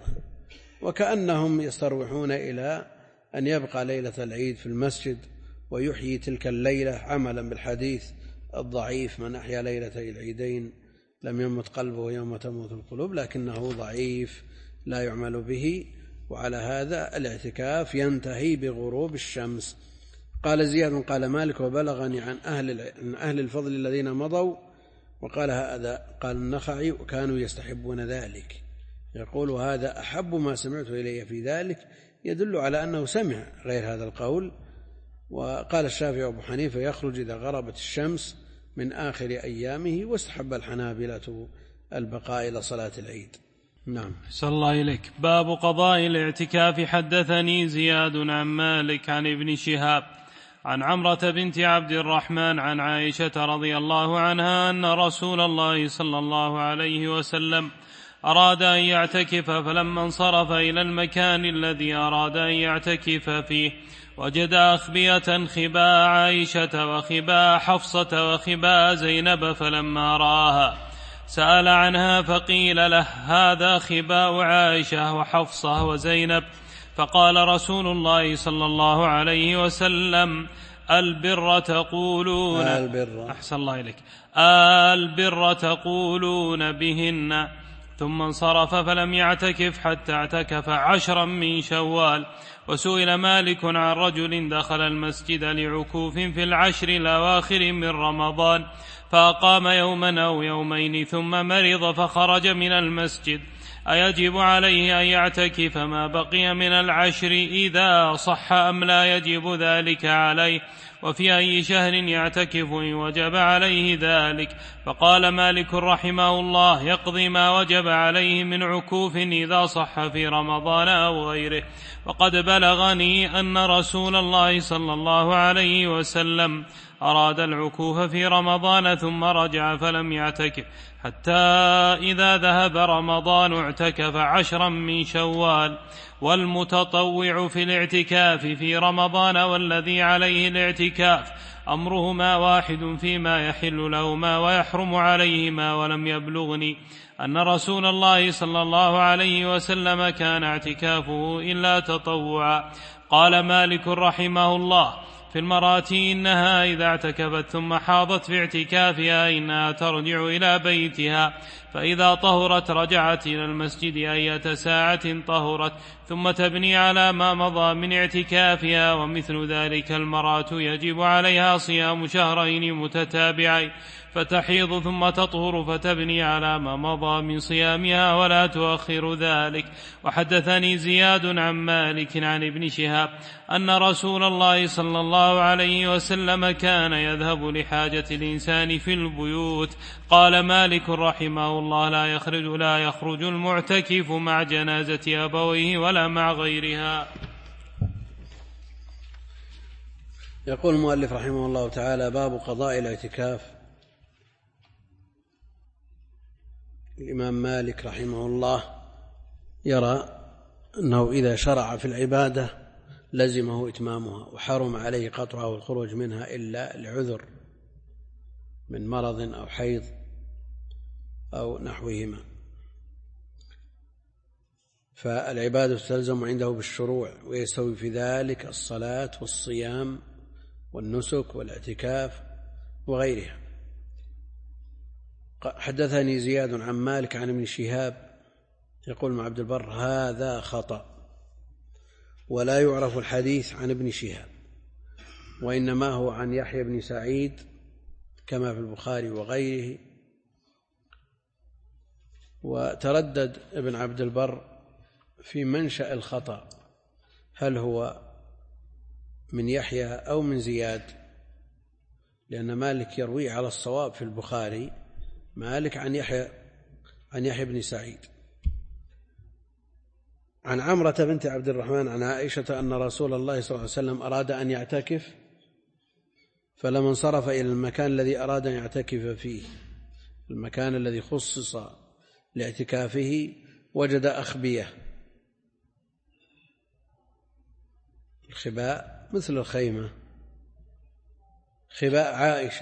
وكأنهم يستروحون إلى أن يبقى ليلة العيد في المسجد ويحيي تلك الليلة عملا بالحديث الضعيف: من أحيا ليلة العيدين لم يمت قلبه يوم تموت القلوب، لكنه ضعيف لا يعمل به. وعلى هذا الاعتكاف ينتهي بغروب الشمس. قال زياد قال مالك: وبلغني عن أهل الفضل الذين مضوا، وقال هذا قال النخعي: وكانوا يستحبون ذلك. يقول: هذا أحب ما سمعت إلي في ذلك، يدل على أنه سمع غير هذا القول. وقال الشافعي وأبو حنيفة: يخرج إذا غربت الشمس من آخر أيامه، واستحب الحنابلة البقاء إلى صلاة العيد. نعم. صلى الله إليك. باب قضاء الاعتكاف. حدثني زياد عن مالك عن ابن شهاب عن عمرة بنت عبد الرحمن عن عائشة رضي الله عنها أن رسول الله صلى الله عليه وسلم أراد أن يعتكف، فلما انصرف إلى المكان الذي أراد أن يعتكف فيه وجد أخبية خباء عائشة وخباء حفصة وخباء زينب، فلما رآها سأل عنها فقيل له: هذا خباء عائشة وحفصة وزينب. فقال رسول الله صلى الله عليه وسلم: البر تقولون أحسن الله إليك، البر تقولون بهن. ثم انصرف فلم يعتكف حتى اعتكف 10 من شوال. وسئل مالك عن رجل دخل المسجد لعكوف في العشر الأواخر من رمضان، فأقام يوما أو يومين ثم مرض فخرج من المسجد، أيجب عليه أن يعتكف ما بقي من العشر إذا صح أم لا يجب ذلك عليه؟ وفي أي شهر يعتكف إن وجب عليه ذلك؟ فقال مالك رحمه الله: يقضي ما وجب عليه من عكوف إذا صح في رمضان أو غيره. وقد بلغني أن رسول الله صلى الله عليه وسلم أراد العكوف في رمضان ثم رجع فلم يعتكف حتى إذا ذهب رمضان اعتكف 10 من شوال. والمتطوع في الاعتكاف في رمضان والذي عليه الاعتكاف أمرهما واحد فيما يحل لهما ويحرم عليهما. ولم يبلغني أن رسول الله صلى الله عليه وسلم كان اعتكافه إلا تطوعا. قال مالك رحمه الله: في المرأة إنها إذا اعتكفت ثم حاضت في اعتكافها إنها ترجع إلى بيتها، فإذا طهرت رجعت إلى المسجد أية ساعة طهرت، ثم تبني على ما مضى من اعتكافها. ومثل ذلك المرأة يجب عليها صيام 2 شهرين متتابعين، فتحيض ثم تطهر فتبني على ما مضى من صيامها ولا تؤخر ذلك. وحدثني زياد عن مالك عن ابن شهاب أن رسول الله صلى الله عليه وسلم كان يذهب لحاجة الإنسان في البيوت. قال مالك رحمه الله: لا يخرج المعتكف مع جنازة أبويه ولا مع غيرها. يقول المؤلف رحمه الله تعالى: باب قضاء الاعتكاف. الإمام مالك رحمه الله يرى أنه إذا شرع في العبادة لزمه إتمامها، وحرم عليه قطعها والخروج منها إلا لعذر من مرض أو حيض أو نحوهما. فالعبادة تلزم عنده بالشروع، ويستوي في ذلك الصلاة والصيام والنسك والاعتكاف وغيرها. حدثني زياد عن مالك عن ابن شهاب يقول مع عبد البر: هذا خطأ، ولا يعرف الحديث عن ابن شهاب، وإنما هو عن يحيى بن سعيد كما في البخاري وغيره. وتردد ابن عبد البر في منشأ الخطأ، هل هو من يحيى أو من زياد؟ لأن مالك يروي على الصواب في البخاري، مالك عن يحيى بن سعيد عن عمرة بنت عبد الرحمن عن عائشة أن رسول الله صلى الله عليه وسلم أراد أن يعتكف، فلما انصرف إلى المكان الذي أراد أن يعتكف فيه، المكان الذي خصص لاعتكافه، وجد أخبية، الخباء مثل الخيمة، خباء عائشة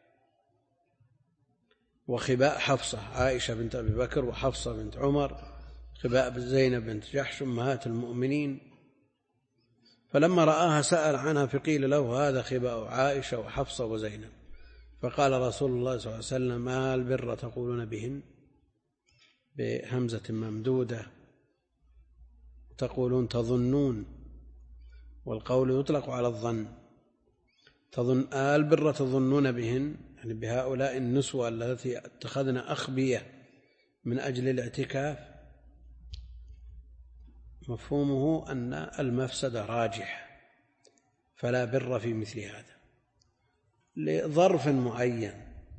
وخباء حفصة، عائشة بنت أبي بكر وحفصة بنت عمر، خباء زينب بنت جحش أمهات المؤمنين. فلما رآها سأل عنها، فقيل له هذا خباء عائشة وحفصة وزينب. فقال رسول الله صلى الله عليه وسلم: ما البر تقولون بهن، بهمزة ممدودة، تقولون تظنون، والقول يطلق على الظن. البر تظنون بهن، يعني بهؤلاء النسوة التي اتخذن أخبية من أجل الاعتكاف، مفهومه أن المفسدة راجحة، فلا بر في مثل هذا لظرف معين،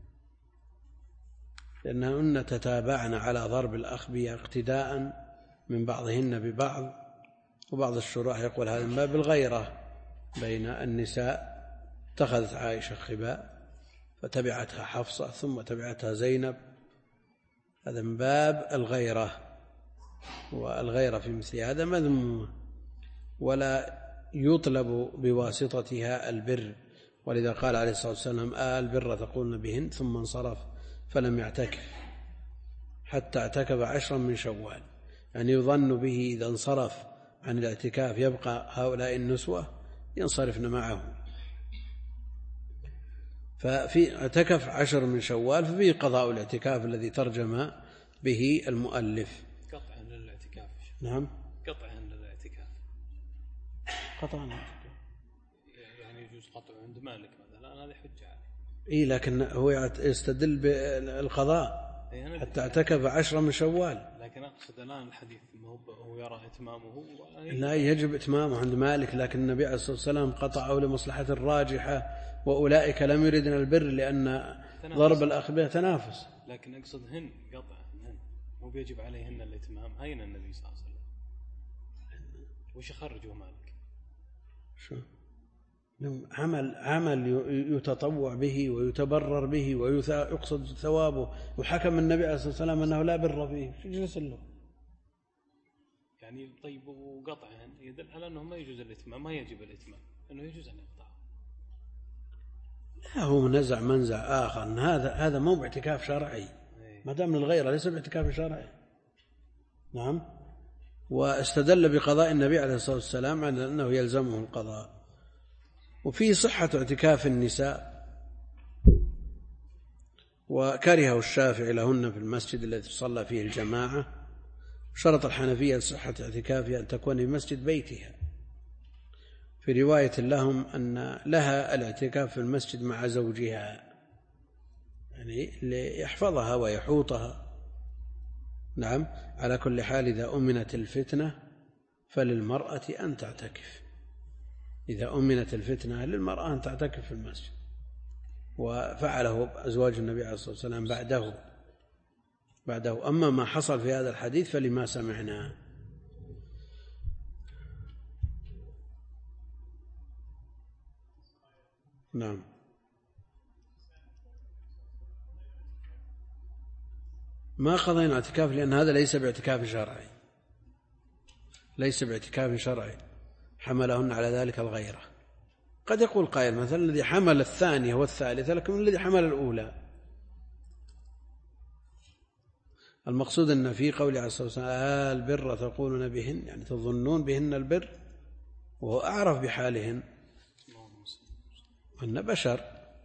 لأنهن تتابعن على ضرب الأخبية اقتداء من بعضهن ببعض. وبعض الشراح يقول هذا من باب الغيرة بين النساء، اتخذت عائشة خباء فتبعتها حفصة ثم تبعتها زينب، هذا من باب الغيرة، والغيرة في مثل هذا مذمومة، ولا يطلب بواسطتها البر. ولذا قال عليه الصلاة والسلام: البر تقولن بهن، ثم انصرف فلم يعتكف حتى اعتكف 10 من شوال، يعني يظن به إذا انصرف عن الاعتكاف يبقى هؤلاء النسوة ينصرفن معه. ففي اعتكف 10 من شوال، ففيه قضاء الاعتكاف الذي ترجم به المؤلف. قطعا للاعتكاف. نعم، قطعا للاعتكاف. قطعا يعني يجوز قطع عند مالك مثلا، هذه حجة عليه. إيه، لكن هو يستدل بالقضاء حتى اعتكف 10 من شوال. لكن أقصد الآن الحديث هو يرى إتمامه، لا يجب إتمامه عند مالك، لكن النبي عليه الصلاة والسلام قطعه لمصلحة راجحة، وأولئك لم يردن البر لأن ضرب الأخبية تنافس. لكن أقصد هن قطع، مو بيجب عليهن الإتمام. أين النبي صلى الله عليه وسلم؟ وش يخرجه مالك؟ شو عمل يتطوع به ويتبرر به ويقصد ثوابه، وحكم النبي عليه الصلاة والسلام أنه لا بر فيه، شو يجلس له؟ يعني طيب، وقطعا يدل على أنه ما يجوز الإتمام، ما يجب الإتمام، أنه يجوز أن يقطع. لا، هو منزع آخر، أن هذا مو باعتكاف شرعي، ما دام الغيرة ليس باعتكاف شرعي. نعم. واستدل بقضاء النبي عليه الصلاة والسلام على أنه يلزمه القضاء. وفي صحة اعتكاف النساء، وكرهه الشافعي لهن في المسجد الذي تصلى فيه الجماعة. شرط الحنفية لصحة اعتكافها أن تكون في مسجد بيتها، في رواية لهم أن لها الاعتكاف في المسجد مع زوجها، يعني ليحفظها ويحوطها. نعم. على كل حال، إذا أمنت الفتنة فللمرأة أن تعتكف، إذا أمنت الفتنة للمرأة أن تعتكف في المسجد، وفعله أزواج النبي عليه الصلاة والسلام بعده. أما ما حصل في هذا الحديث فلما سمعنا. نعم. ما قضينا اعتكاف، لأن هذا ليس باعتكاف شرعي، ليس باعتكاف شرعي، حملهن على ذلك الغيرة. قد يقول قائل مثلا: الذي حمل الثانية والثالثة، لكن الذي حمل الأولى. المقصود أن في قول عليه الصلاة والسلام: البر تقولون بهن، يعني تظنون بهن البر، وهو أعرف بحالهن أن بشر.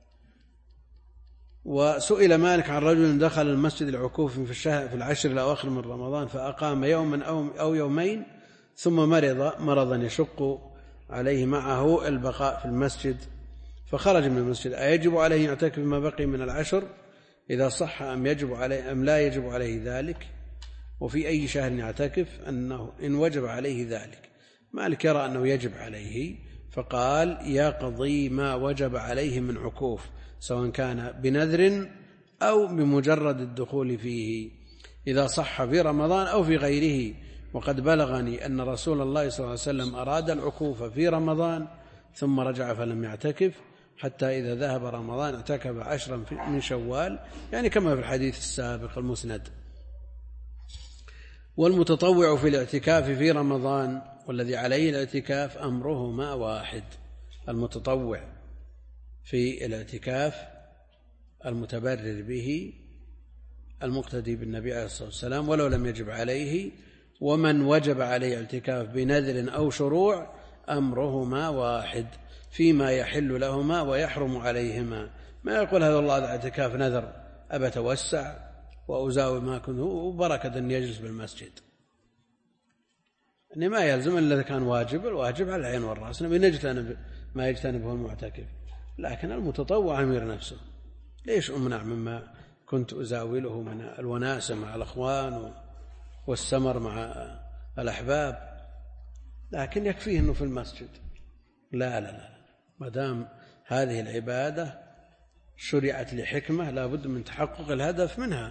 وسئل مالك عن رجل دخل المسجد العكوف في 10 الأواخر من رمضان، فأقام يوما أو يومين، ثم مرضا يشق عليه معه البقاء في المسجد، فخرج من المسجد، أيجب عليه يعتكف ما بقي من 10 إذا صح أم لا يجب عليه ذلك؟ وفي أي شهر يعتكف أنه إن وجب عليه ذلك. مالك يرى أنه يجب عليه، فقال يقضي ما وجب عليه من عكوف، سواء كان بنذر أو بمجرد الدخول فيه، إذا صح في رمضان أو في غيره. وقد بلغني أن رسول الله صلى الله عليه وسلم أراد العكوف في رمضان ثم رجع فلم يعتكف، حتى إذا ذهب رمضان اعتكف 10 من شوال، يعني كما في الحديث السابق المسند. والمتطوع في الاعتكاف في رمضان والذي عليه الاعتكاف أمرهما واحد. المتطوع في الاعتكاف المتبرر به المقتدي بالنبي عليه الصلاة والسلام ولو لم يجب عليه، ومن وجب عليه اعتكاف بنذر أو شروع أمرهما واحد فيما يحل لهما ويحرم عليهما. ما يقول هذا الله اعتكاف نذر أبى توسع وأزاوي ما كنت وبركة أن يجلس بالمسجد، أنه ما يلزم إلا إذا كان واجب، الواجب على العين والرأس نجتنب ما يجتنبه المعتكف. لكن المتطوع أمير نفسه، ليش أمنع مما كنت أزاوله من الوناسة مع الأخوان والسمر مع الأحباب؟ لكن يكفيه أنه في المسجد. لا ما دام هذه العبادة شرعت لحكمة لا بد من تحقق الهدف منها.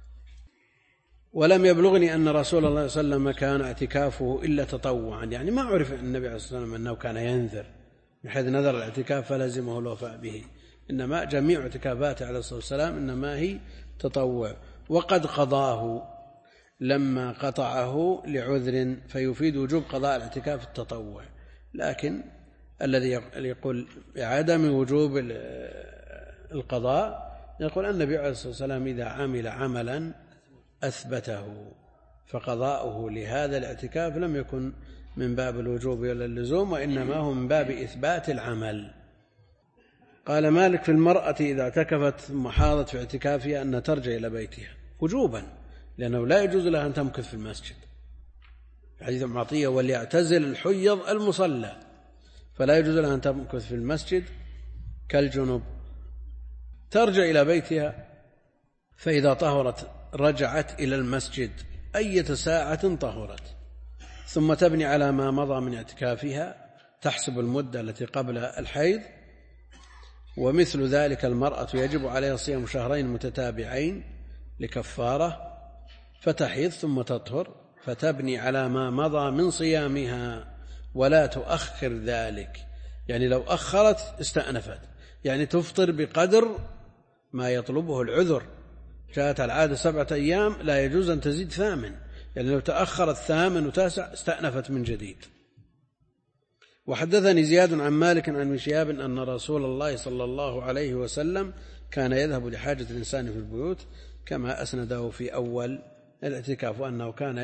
ولم يبلغني أن رسول الله صلى الله عليه وسلم كان اعتكافه إلا تطوعا، يعني ما عرف النبي عليه الصلاة والسلام أنه كان ينذر بحيث نذر الاعتكاف فلزمه الوفاء به، إنما جميع اعتكافاته عليه الصلاة والسلام إنما هي تطوع. وقد قضاه لما قطعه لعذر، فيفيد وجوب قضاء الاعتكاف التطوع. لكن الذي يقول بعدم وجوب القضاء يقول النبي عليه الصلاة والسلام إذا عمل عملا أثبته، فقضاؤه لهذا الاعتكاف لم يكن من باب الوجوب ولا اللزوم، وإنما هو من باب إثبات العمل. قال مالك في المرأة إذا اعتكفت ثم حاضت في اعتكافها أن ترجع إلى بيتها وجوبا، لأنه لا يجوز لها أن تمكث في المسجد. حديث معطية وليعتزل الحيض المصلى، فلا يجوز لها أن تمكث في المسجد كالجنوب. ترجع إلى بيتها، فإذا طهرت رجعت إلى المسجد أية ساعة طهرت، ثم تبني على ما مضى من اعتكافها، تحسب المدة التي قبل الحيض. ومثل ذلك المرأة يجب عليها صيام 2 شهرين متتابعين لكفارة، فتحيض ثم تطهر، فتبني على ما مضى من صيامها ولا تؤخر ذلك. يعني لو أخرت استأنفت، يعني تفطر بقدر ما يطلبه العذر. جاءت العادة 7 أيام لا يجوز أن تزيد 8، يعني لو تأخرت 8 و9 استأنفت من جديد. وحدثني زياد عن مالك عن ابن شهاب أن رسول الله صلى الله عليه وسلم كان يذهب لحاجة الإنسان في البيوت، كما أسنده في أول الاعتكاف، وأنه كان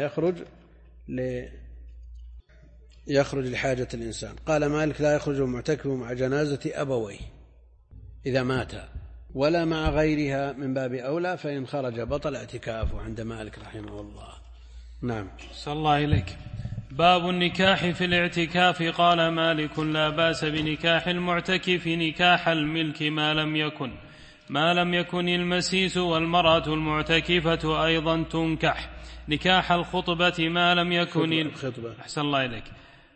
يخرج لحاجة الإنسان. قال مالك لا يخرج المعتكف مع جنازة أبويه إذا مات ولا مع غيرها من باب أولى، فإن خرج بطل اعتكافه عند مالك رحمه الله. نعم. صلى الله إليك. باب النكاح في الاعتكاف. قال مالك لا بأس بنكاح المعتكف نكاح الملك ما لم يكن المسيس، والمرأة المعتكفة أيضا تنكح نكاح الخطبة ما لم يكن أحسن الله إليك.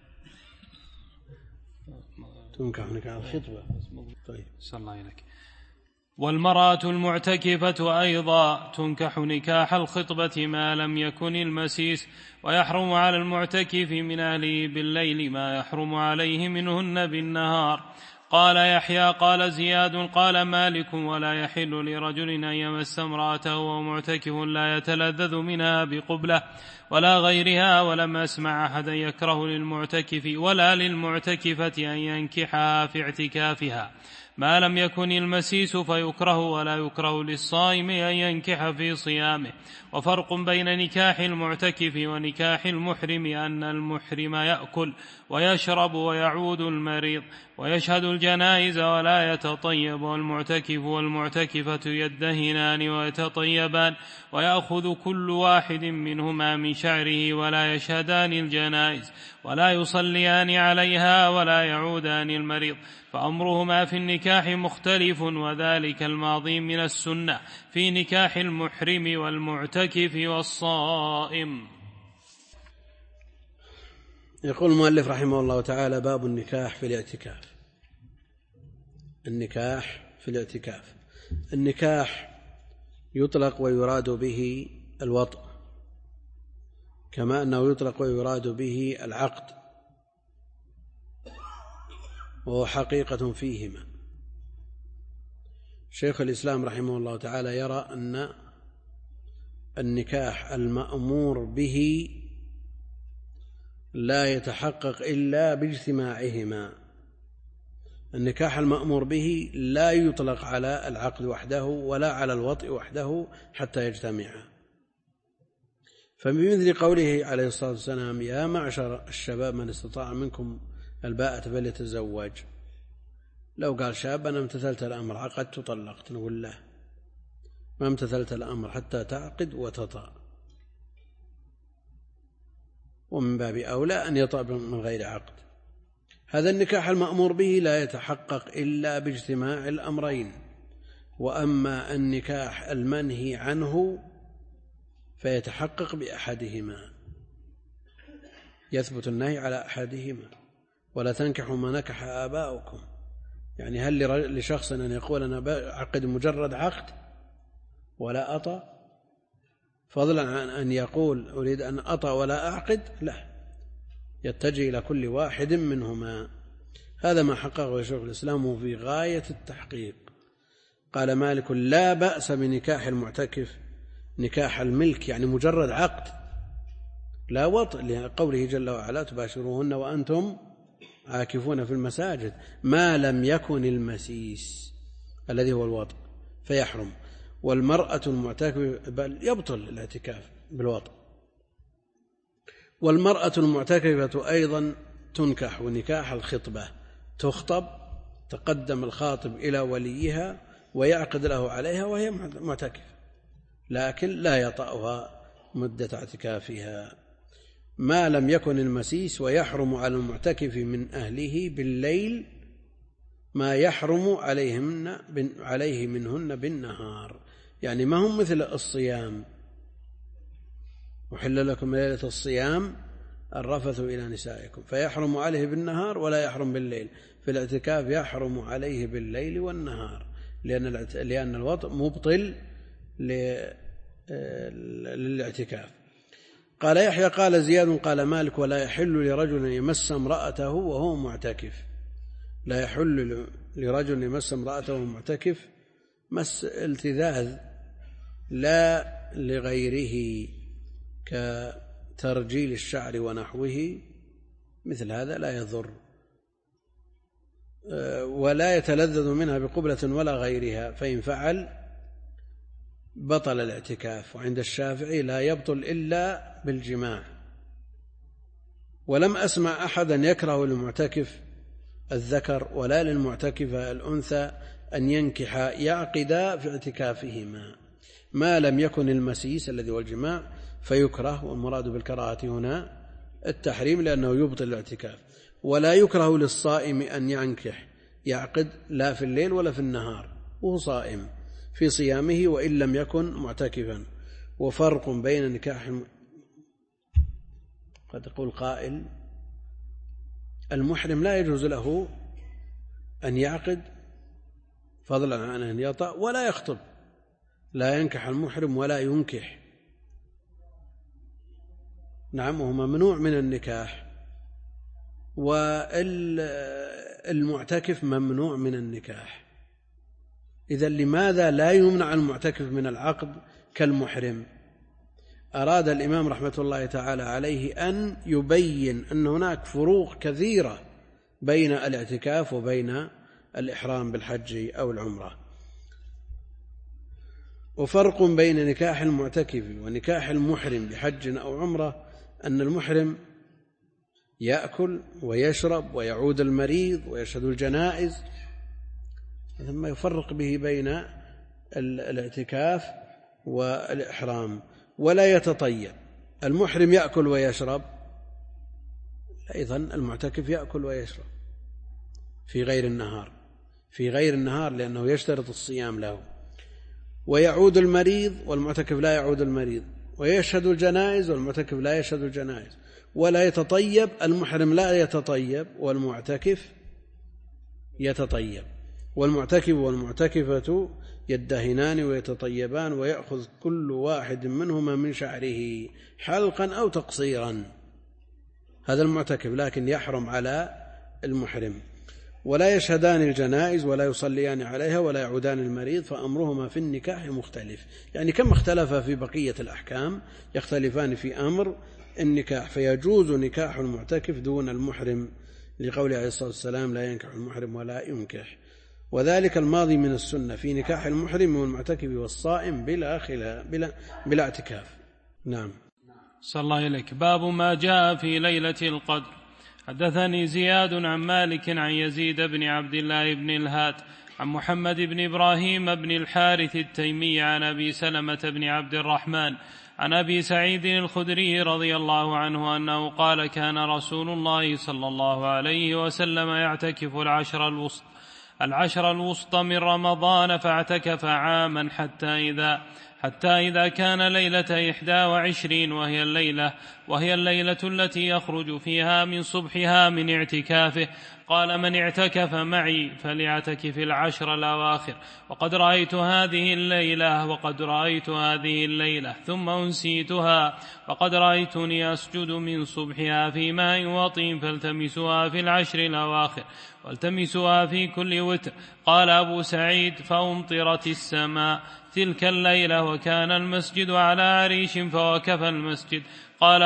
تنكح نكاح الخطبة. طيب. أحسن الله إليك. والمرأة المعتكفة أيضا تنكح نكاح الخطبة ما لم يكن المسيس، ويحرم على المعتكف من أهله بالليل ما يحرم عليه منهن بالنهار. قال يحيى قال زياد قال مالك ولا يحل لرجل أن يمس امرأته وهو معتكف لا يتلذذ منها بقبلة ولا غيرها، ولم أسمع أحدا يكره للمعتكف ولا للمعتكفة أن ينكحها في اعتكافها ما لم يكن المسيس، فيكره ولا يكره للصائم أن ينكح في صيامه. وفرق بين نكاح المعتكف ونكاح المحرم أن المحرم يأكل ويشرب ويعود المريض ويشهد الجنائز ولا يتطيب، والمعتكف والمعتكفة يدهنان ويتطيبان، ويأخذ كل واحد منهما من شعره ولا يشهدان الجنائز ولا يصليان عليها ولا يعودان المريض، فأمرهما في النكاح مختلف، وذلك الماضي من السنة في نكاح المحرم والمعتكف والصائم. يقول المؤلف رحمه الله تعالى: باب النكاح في الاعتكاف. النكاح في الاعتكاف. النكاح يطلق ويراد به الوطء، كما أنه يطلق ويراد به العقد، وهو حقيقة فيهما. شيخ الإسلام رحمه الله تعالى يرى أن النكاح المأمور به لا يتحقق إلا باجتماعهما. النكاح المأمور به لا يطلق على العقد وحده ولا على الوطء وحده حتى يجتمعا. فبمثل قوله عليه الصلاة والسلام: يا معشر الشباب من استطاع منكم الباءة فليتزوج. لو قال شاب: أنا امتثلت الأمر عقدت وطلقت، نقول له: ما امتثلت الأمر حتى تعقد وتطأ. ومن باب أولى أن يطأ من غير عقد. هذا النكاح المأمور به لا يتحقق إلا باجتماع الأمرين. وأما النكاح المنهي عنه فيتحقق بأحدهما، يثبت النهي على أحدهما. ولا تنكحوا ما نكح آباؤكم. يعني هل لشخص أن يقول أنا بعقد مجرد عقد ولا أطأ، فضلا عن أن يقول أريد أن أطأ ولا أعقد؟ لا، يتجه إلى كل واحد منهما. هذا ما حققه شيخ الإسلام في غاية التحقيق. قال مالك: لا بأس بنكاح المعتكف نكاح الملك، يعني مجرد عقد لا وطء، لقوله جل وعلا: تباشروهن وأنتم عاكفون في المساجد، ما لم يكن المسيس الذي هو الوطء فيحرم. والمرأة المعتكفة بل يبطل الاعتكاف بالوطء. والمرأة المعتكفة أيضا تنكح نكاح الخطبة، تخطب، تقدم الخاطب إلى وليها ويعقد له عليها وهي معتكفة، لكن لا يطأها مدة اعتكافها. ما لم يكن المسيس. ويحرم على المعتكف من أهله بالليل ما يحرم عليه منهن بالنهار. يعني ما هم مثل الصيام: أحل لكم ليلة الصيام الرفث إلى نسائكم، فيحرم عليه بالنهار ولا يحرم بالليل. في الاعتكاف يحرم عليه بالليل والنهار، لأن الوطء مبطل للاعتكاف. قال يحيى: قال زياد: قال مالك: ولا يحل لرجل يمس امرأته وهو معتكف. لا يحل لرجل يمس امرأته وهو معتكف مس التذاذ، لا لغيره كترجيل الشعر ونحوه، مثل هذا لا يضر. ولا يتلذذ منها بقبلة ولا غيرها، فإن فعل بطل الاعتكاف. وعند الشافعي لا يبطل إلا بالجماع. ولم أسمع أحدا يكره للمعتكف الذكر ولا للمعتكفة الأنثى أن ينكح يعقدا في اعتكافهما، ما لم يكن المسيس الذي هو الجماع فيكره. والمراد بالكراهة هنا التحريم، لأنه يبطل الاعتكاف. ولا يكره للصائم أن ينكح يعقد لا في الليل ولا في النهار وهو صائم في صيامه وإن لم يكن معتكفا. وفرق بين نكاح قد يقول قائل: المحرم لا يجوز له أن يعقد فضلا عن أن يطأ ولا يخطب. لا ينكح المحرم ولا ينكح. نعم، هو ممنوع من النكاح. والمعتكف ممنوع من النكاح. إذن لماذا لا يمنع المعتكف من العقد كالمحرم؟ أراد الإمام رحمة الله تعالى عليه أن يبين أن هناك فروق كثيرة بين الاعتكاف وبين الإحرام بالحج أو العمرة. وفرق بين نكاح المعتكف ونكاح المحرم بحج أو عمرة أن المحرم يأكل ويشرب ويعود المريض ويشهد الجنائز، ثم يفرق به بين الاعتكاف والإحرام. ولا يتطيب، المحرم يأكل ويشرب، أيضا المعتكف يأكل ويشرب في غير النهار لأنه يشترط الصيام له. ويعود المريض والمعتكف لا يعود المريض، ويشهد الجنائز والمعتكف لا يشهد الجنائز، ولا يتطيب، المحرم لا يتطيب والمعتكف يتطيب، والمعتكف والمعتكفة يدهنان ويتطيبان، ويأخذ كل واحد منهما من شعره حلقا أو تقصيرا. هذا المعتكف، لكن يحرم على المحرم. ولا يشهدان الجنائز ولا يصليان عليها ولا يعودان المريض، فأمرهما في النكاح مختلف. يعني كما اختلف في بقية الأحكام يختلفان في أمر النكاح، فيجوز نكاح المعتكف دون المحرم لقول عليه الصلاة والسلام لا ينكح المحرم ولا ينكح، وذلك الماضي من السنة في نكاح المحرم والمعتكف والصائم بلا اعتكاف. نعم. صلى الله إليك. باب ما جاء في ليلة القدر. حدثني زياد عن مالك عن يزيد بن عبد الله بن الهاد عن محمد بن إبراهيم بن الحارث التيمي عن أبي سلمة بن عبد الرحمن عن أبي سعيد الخدري رضي الله عنه أنه قال كان رسول الله صلى الله عليه وسلم يعتكف العشر الوسطى من رمضان، فاعتكف عاما حتى إذا كان ليلة 21 وهي الليلة التي يخرج فيها من صبحها من اعتكافه، قال من اعتكف معي فليعتكف العشر الأواخر. وقد رأيت هذه الليلة ثم أنسيتها، وقد رأيتني أسجد من صبحها في ماء وطين، فالتمسوها في العشر الأواخر والتمسوها في كل وتر. قال أبو سعيد فأمطرت السماء تلك الليلة وكان المسجد على عريش فوقف المسجد. قال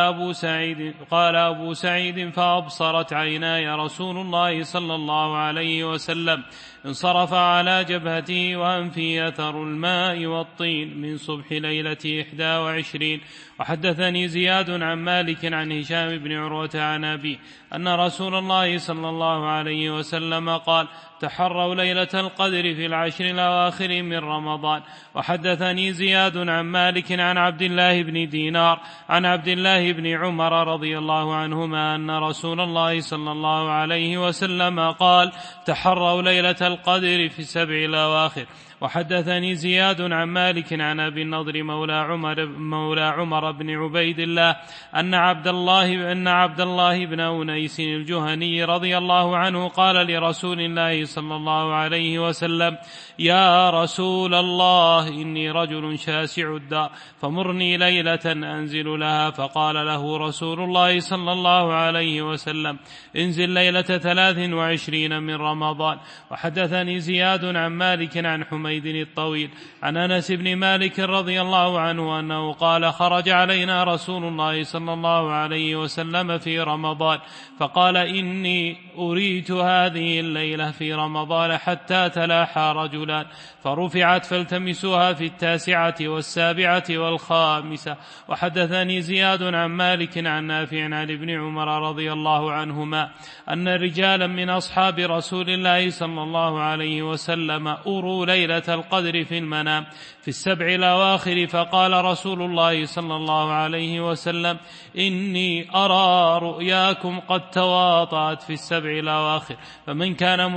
أبو سعيد فأبصرت عيناي رسول الله صلى الله عليه وسلم، انصرف على جبهته وأنفي أثر الماء والطين من صبح ليلة 21. وحدثني زياد عن مالك عن هشام بن عروة عن أبي أن رسول الله صلى الله عليه وسلم قال تحروا ليلة القدر في العشر الأواخر من رمضان. وحدثني زياد عن مالك عن عبد الله بن دينار عن عبد الله بن عمر رضي الله عنهما أن رسول الله صلى الله عليه وسلم قال تحروا ليلة القدر في 7 الأواخر. وحدثني زياد عن مالك عن أبي النضر مولى عمر بن عبيد الله أن عبد الله بن أنيس الجهني رضي الله عنه قال لرسول الله صلى الله عليه وسلم يا رسول الله إني رجل شاسع الدار فمرني ليلة أنزل لها. فقال له رسول الله صلى الله عليه وسلم انزل ليلة 23 من رمضان. وحدثني زياد عن مالك عن حميد الطويل عن أنس بن مالك رضي الله عنه أنه قال خرج علينا رسول الله صلى الله عليه وسلم في رمضان فقال إني أريت هذه الليلة في رمضان حتى تلاحى رجلان فرفعت فالتمسوها في 9 و7 و5. وحدثني زياد عن مالك عن نافع عن ابن عمر رضي الله عنهما أن رجالا من أصحاب رسول الله صلى الله عليه وسلم أروا ليلة القدر في المنام في 7 الأواخر، فقال رسول الله صلى الله عليه وسلم إني أرى رؤياكم قد تواطأت في 7 الأواخر، فمن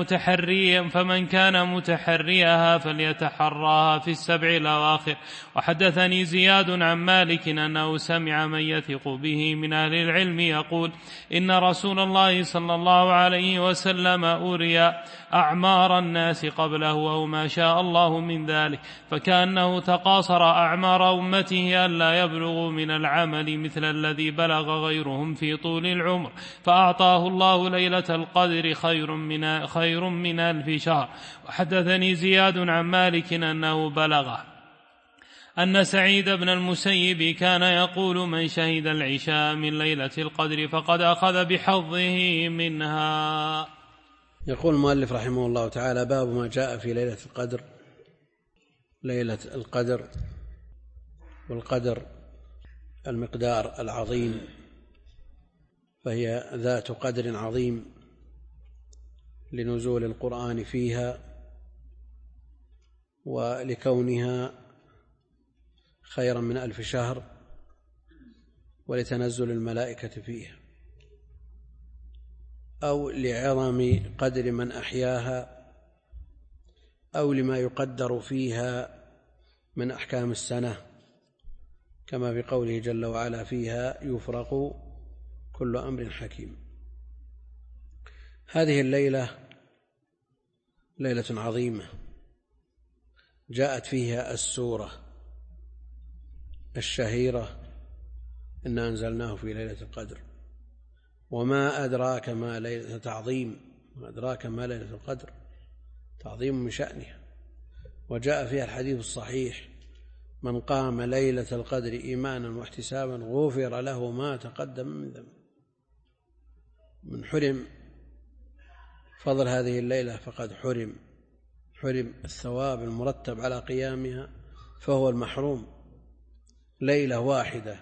كان متحريها فليتحراها في 7 الأواخر. وحدثني زياد عن مالك أنه سمع من يثق به من أهل العلم يقول إن رسول الله صلى الله عليه وسلم أري أعمار الناس قبله أو ما شاء الله من ذلك، فكأنه تقاصر أعمار أمته ألا يبلغوا من العمل مثل الذي بلغ غيرهم في طول العمر، فأعطاه الله ليلة القدر خير من 1000 شهر. وحدثني زياد عن مالك أنه بلغه أن سعيد بن المسيب كان يقول من شهد العشاء من ليلة القدر فقد أخذ بحظه منها. يقول المؤلف رحمه الله تعالى باب ما جاء في ليلة القدر. ليلة القدر والقدر المقدار العظيم، فهي ذات قدر عظيم لنزول القرآن فيها ولكونها خيرا من 1000 شهر، ولتنزل الملائكة فيها، أو لعظم قدر من أحياها، أو لما يقدر فيها من أحكام السنة، كما بقوله جل وعلا: فيها يفرق كل أمر حكيم. هذه الليلة ليلة عظيمة جاءت فيها السورة الشهيرة: إنا أنزلناه في ليلة القدر، وما أدراك ما ليلة تعظيم، ما أدراك ما ليلة القدر، تعظيم من شأنها. وجاء فيها الحديث الصحيح: من قام ليلة القدر إيمانا واحتسابا غفر له ما تقدم من ذنبه. من حرم فضل هذه الليلة فقد حرم الثواب المرتب على قيامها، فهو المحروم. ليلة واحدة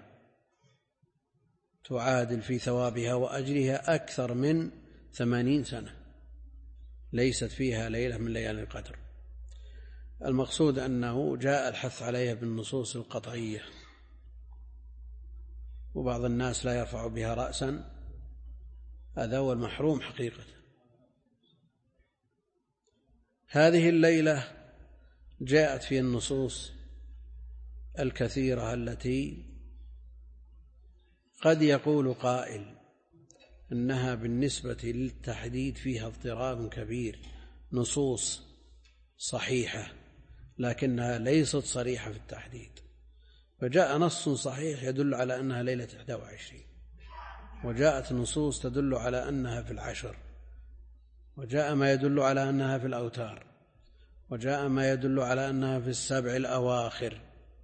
تعادل في ثوابها وأجرها أكثر من 80 سنة ليست فيها ليلة من ليالي القدر. المقصود أنه جاء الحث عليها بالنصوص القطعية، وبعض الناس لا يرفع بها رأسا، هذا هو المحروم حقيقة. هذه الليلة جاءت في النصوص الكثيرة التي قد يقول قائل إنها بالنسبة للتحديد فيها اضطراب كبير، نصوص صحيحة لكنها ليست صريحة في التحديد. فجاء نص صحيح يدل على أنها ليلة 21، وجاءت نصوص تدل على أنها في 10، وجاء ما يدل على أنها في الأوتار، وجاء ما يدل على أنها في 7 الأواخر.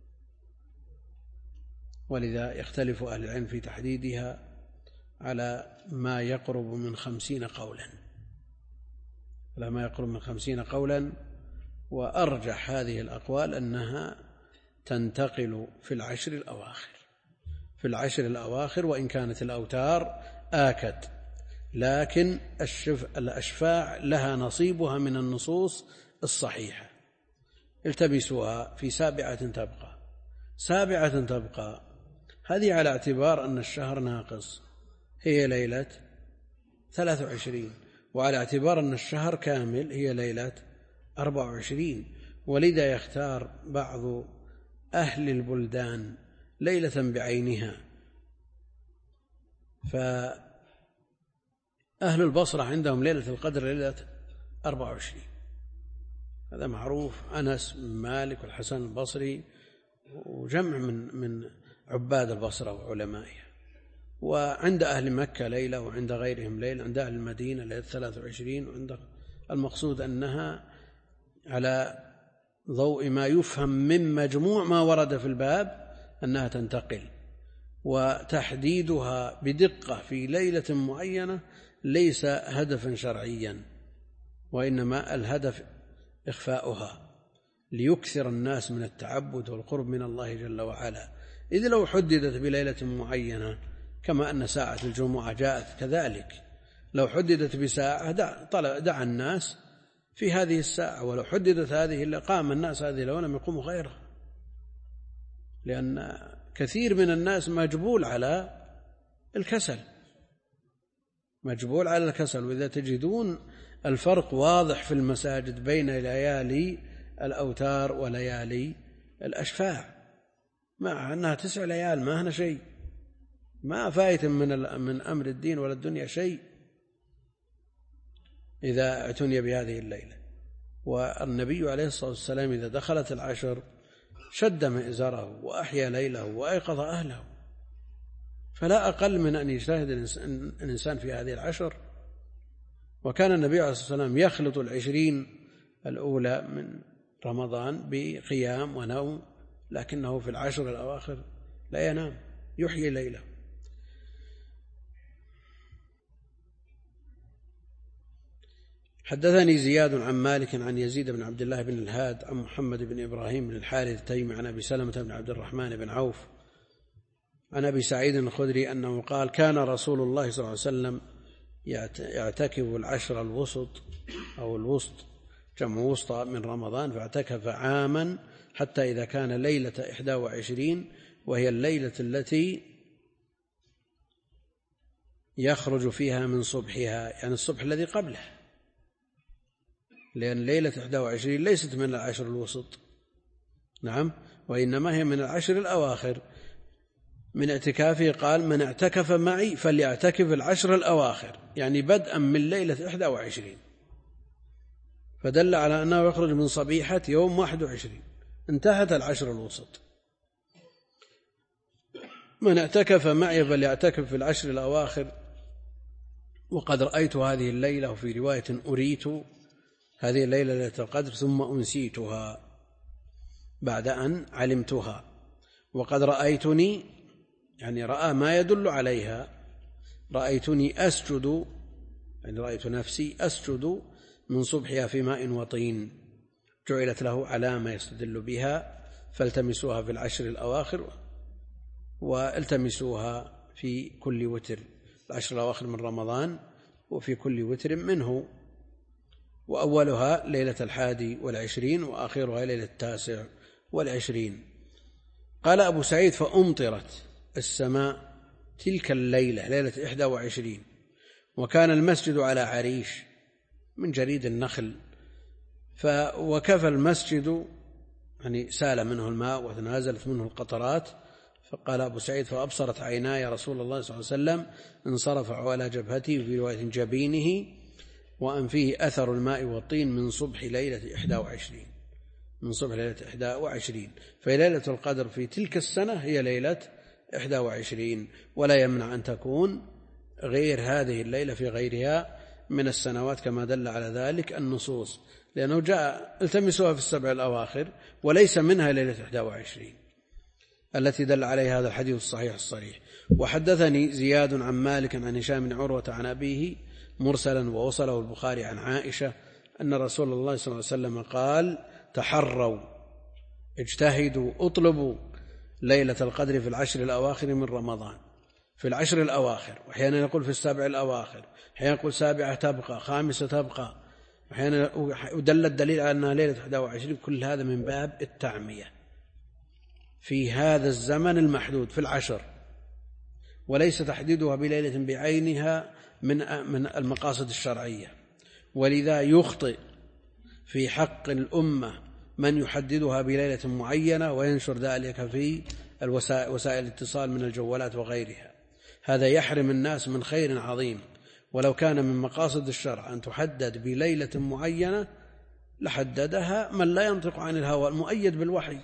ولذا يختلف أهل العلم في تحديدها على ما يقرب من 50 قولا، وأرجح هذه الأقوال أنها تنتقل في 10 الأواخر، وإن كانت الأوتار آكد، لكن الأشفاع لها نصيبها من النصوص الصحيحة. التبسوها في 7 تبقى، هذه على اعتبار أن الشهر ناقص هي ليلة 23، وعلى اعتبار أن الشهر كامل هي ليلة 24. ولذا يختار بعض أهل البلدان ليلة بعينها، فأهل البصرة عندهم ليلة القدر ليلة 24، هذا معروف. أنس بن مالك والحسن البصري وجمع من عباد البصرة وعلمائها. وعند أهل مكة ليلة، وعند غيرهم ليلة، عند أهل المدينة ليلة 23. وعند المقصود أنها على ضوء ما يفهم من مجموع ما ورد في الباب أنها تنتقل، وتحديدها بدقة في ليلة معينة ليس هدفا شرعيا، وإنما الهدف إخفاؤها ليكثر الناس من التعبد والقرب من الله جل وعلا. إذ لو حددت بليلة معينة كما أن ساعة الجمعة جاءت كذلك، لو حددت بساعة دعا الناس في هذه الساعة، ولو حددت هذه قام الناس هذه لو لم يقوموا غيرها، لأن كثير من الناس مجبول على الكسل، وإذا تجدون الفرق واضح في المساجد بين ليالي الأوتار وليالي الأشفاع، مع أنها 9 ليال ما هنا شيء، ما فائت من أمر الدين ولا الدنيا شيء إذا اعتني بهذه الليلة. والنبي عليه الصلاة والسلام إذا دخلت 10 شد مئزره وأحيا ليله وأيقظ أهله، فلا أقل من أن يجتهد الإنسان في هذه 10. وكان النبي عليه الصلاة والسلام يخلط 20 الأولى من رمضان بقيام ونوم، لكنه في 10 الأواخر لا ينام، يحيي ليله. حدثني زياد عن مالك عن يزيد بن عبد الله بن الهاد عن محمد بن إبراهيم بن الحارث التيمي عن أبي سلمة بن عبد الرحمن بن عوف عن أبي سعيد الخدري أنه قال: كان رسول الله صلى الله عليه وسلم يعتكف 10 الوسط أو الوسط جمع وسطى من رمضان، فاعتكف عاما حتى إذا كان ليلة 21 وهي الليلة التي يخرج فيها من صبحها، يعني الصبح الذي قبله، لأن ليلة 21 ليست من العشر الوسط، نعم، وإنما هي من العشر الأواخر. من اعتكافه قال: من اعتكف معي فليعتكف العشر الأواخر، يعني بدءا من ليلة 21، فدل على أنه يخرج من صبيحة يوم 21، انتهت العشر الوسط. من اعتكف معي فليعتكف في العشر الأواخر، وقد رأيت هذه الليلة، وفي رواية أريت هذه الليلة ليلة القدر ثم أنسيتها بعد أن علمتها، وقد رأيتني، يعني رأى ما يدل عليها، رأيتني أسجد، يعني رأيت نفسي أسجد من صبحها في ماء وطين، جعلت له علامة يستدل بها، فالتمسوها في العشر الأواخر، والتمسوها في كل وتر، العشر الأواخر من رمضان وفي كل وتر منه، وأولها ليلة 21 وآخرها ليلة 29. قال أبو سعيد: فأمطرت السماء تلك الليلة ليلة 21، وكان المسجد على عريش من جريد النخل، وكفى المسجد، يعني سال منه الماء وتنازلت منه القطرات. فقال أبو سعيد: فأبصرت عيناي رسول الله صلى الله عليه وسلم انصرف على جبهته، في رواية جبينه، وأنفيه أثر الماء والطين من صبح ليلة 21، من صبح ليلة 21. فليلة القدر في تلك السنة هي ليلة 21، ولا يمنع أن تكون غير هذه الليلة في غيرها من السنوات، كما دل على ذلك النصوص، لأنه جاء: التمسوها في السبع الأواخر، وليس منها ليلة 21 التي دل عليها هذا الحديث الصحيح الصريح. وحدثني زياد عن مالك عن هشام بن عروة عن أبيه مرسلا، ووصله البخاري عن عائشة أن رسول الله صلى الله عليه وسلم قال: تحروا، اجتهدوا، اطلبوا ليلة القدر في العشر الأواخر من رمضان، في العشر الأواخر، وأحيانا يقول في السبع الأواخر، أحيانا يقول سابعة تبقى، خامسة تبقى، أحيانا ودل الدليل على أنها ليلة 21. كل هذا من باب التعمية في هذا الزمن المحدود في العشر، وليس تحديدها بليلة بعينها من المقاصد الشرعية، ولذا يخطئ في حق الأمة من يحددها بليلة معينة وينشر ذلك في وسائل الاتصال من الجوالات وغيرها. هذا يحرم الناس من خير عظيم، ولو كان من مقاصد الشرع أن تحدد بليلة معينة لحددها من لا ينطق عن الهوى المؤيد بالوحي،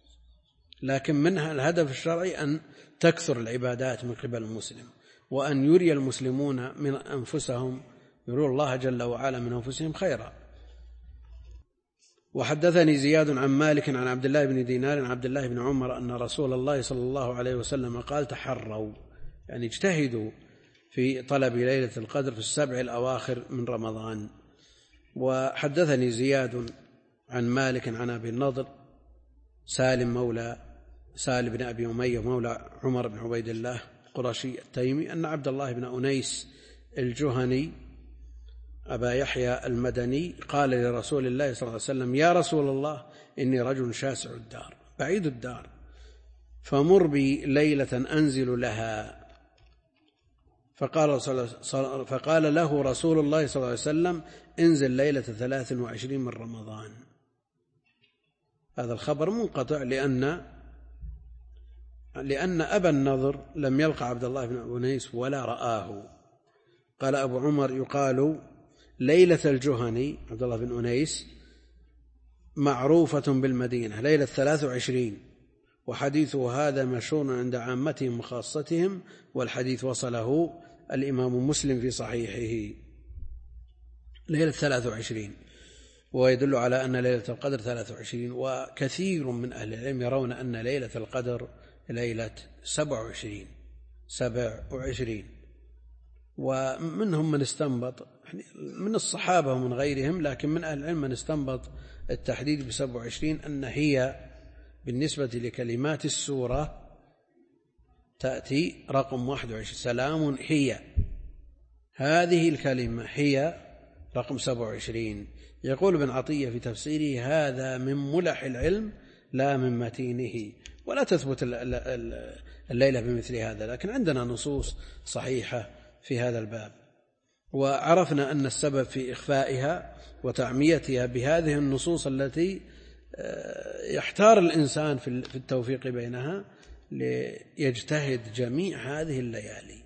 لكن منها الهدف الشرعي أن تكثر العبادات من قبل المسلم، وأن يري المسلمون من أنفسهم، يروا الله جل وعلا من أنفسهم خيرا. وحدثني زياد عن مالك عن عبد الله بن دينار عن عبد الله بن عمر أن رسول الله صلى الله عليه وسلم قال: تحروا، يعني اجتهدوا في طلب ليلة القدر في السبع الأواخر من رمضان. وحدثني زياد عن مالك عن أبي النضر سالم مولى سالم بن أبي أمية مولى عمر بن عبيد الله القرشي التيمي أن عبد الله بن أنيس الجهني أبا يحيى المدني قال لرسول الله صلى الله عليه وسلم: يا رسول الله، إني رجل شاسع الدار بعيد الدار، فمر بي ليلة أنزل لها. فقال له رسول الله صلى الله عليه وسلم: انزل ليلة 23 من رمضان. هذا الخبر منقطع لأن أبا النضر لم يلقى عبد الله بن أنيس ولا رآه. قال أبو عمر: يقال ليلة الجهني عبد الله بن أنيس معروفة بالمدينة ليلة 23، وحديثه هذا مشهور عند عامتهم وخاصتهم، والحديث وصله الإمام مسلم في صحيحه ليلة 23، ويدل على أن ليلة القدر 23. وكثير من أهل العلم يرون أن ليلة القدر ليلة 27، ومنهم من استنبط من الصحابة ومن غيرهم، لكن من أهل العلم من استنبط التحديد ب27 أن هي بالنسبة لكلمات السورة تأتي رقم 21. سلام هي، هذه الكلمة هي رقم 27. يقول ابن عطية في تفسيره: هذا من ملح العلم لا من متينه، ولا تثبت الليلة بمثل هذا، لكن عندنا نصوص صحيحة في هذا الباب. وعرفنا أن السبب في إخفائها وتعميتها بهذه النصوص التي يحتار الإنسان في التوفيق بينها ليجتهد جميع هذه الليالي.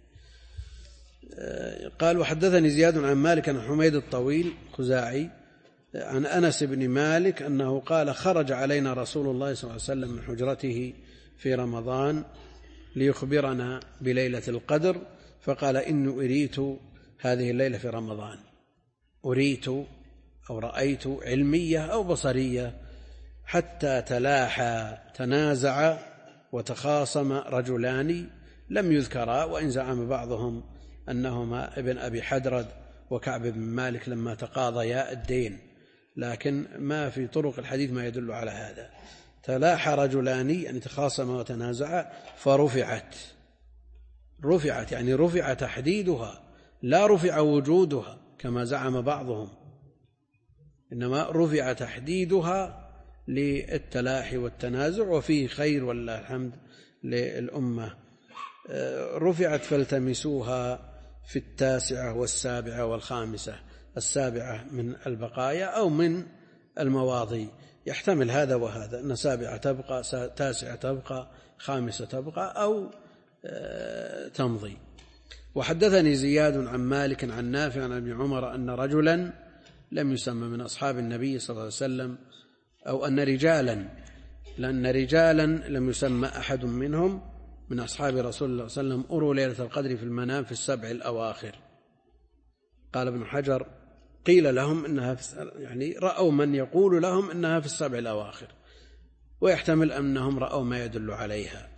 قال: وحدثني زياد عن مالك عن حميد الطويل خزاعي عن أنس بن مالك أنه قال: خرج علينا رسول الله صلى الله عليه وسلم من حجرته في رمضان ليخبرنا بليلة القدر، فقال: إني أريت هذه الليلة في رمضان. أريت أو رأيت علمية أو بصرية، حتى تلاحى تنازع وتخاصم رجلان لم يذكرا، وإن زعم بعضهم أنهما ابن أبي حدرد وكعب بن مالك لما تقاضيا الدين، لكن ما في طرق الحديث ما يدل على هذا. تلاحى رجلان يعني تخاصم وتنازع، فرفعت يعني رفع تحديدها لا رفع وجودها كما زعم بعضهم، إنما رفع تحديدها للتلاحي والتنازع، وفيه خير والله الحمد للأمة. رفعت فالتمسوها في 9 و7 و5. 7 من البقايا أو من المواضي، يحتمل هذا وهذا، أن 7 تبقى 9 تبقى 5 تبقى أو تمضي. وحدثني زياد عن مالك عن نافع عن ابن عمر أن رجلا لم يسمى من أصحاب النبي صلى الله عليه وسلم، أو أن رجالا، لأن رجالا لم يسمى أحد منهم من أصحاب رسول الله صلى الله عليه وسلم، أروا ليلة القدر في المنام في 7 الأواخر. قال ابن حجر: قيل لهم إنها يعني رأوا من يقول لهم إنها في 7 الأواخر، ويحتمل أنهم رأوا ما يدل عليها.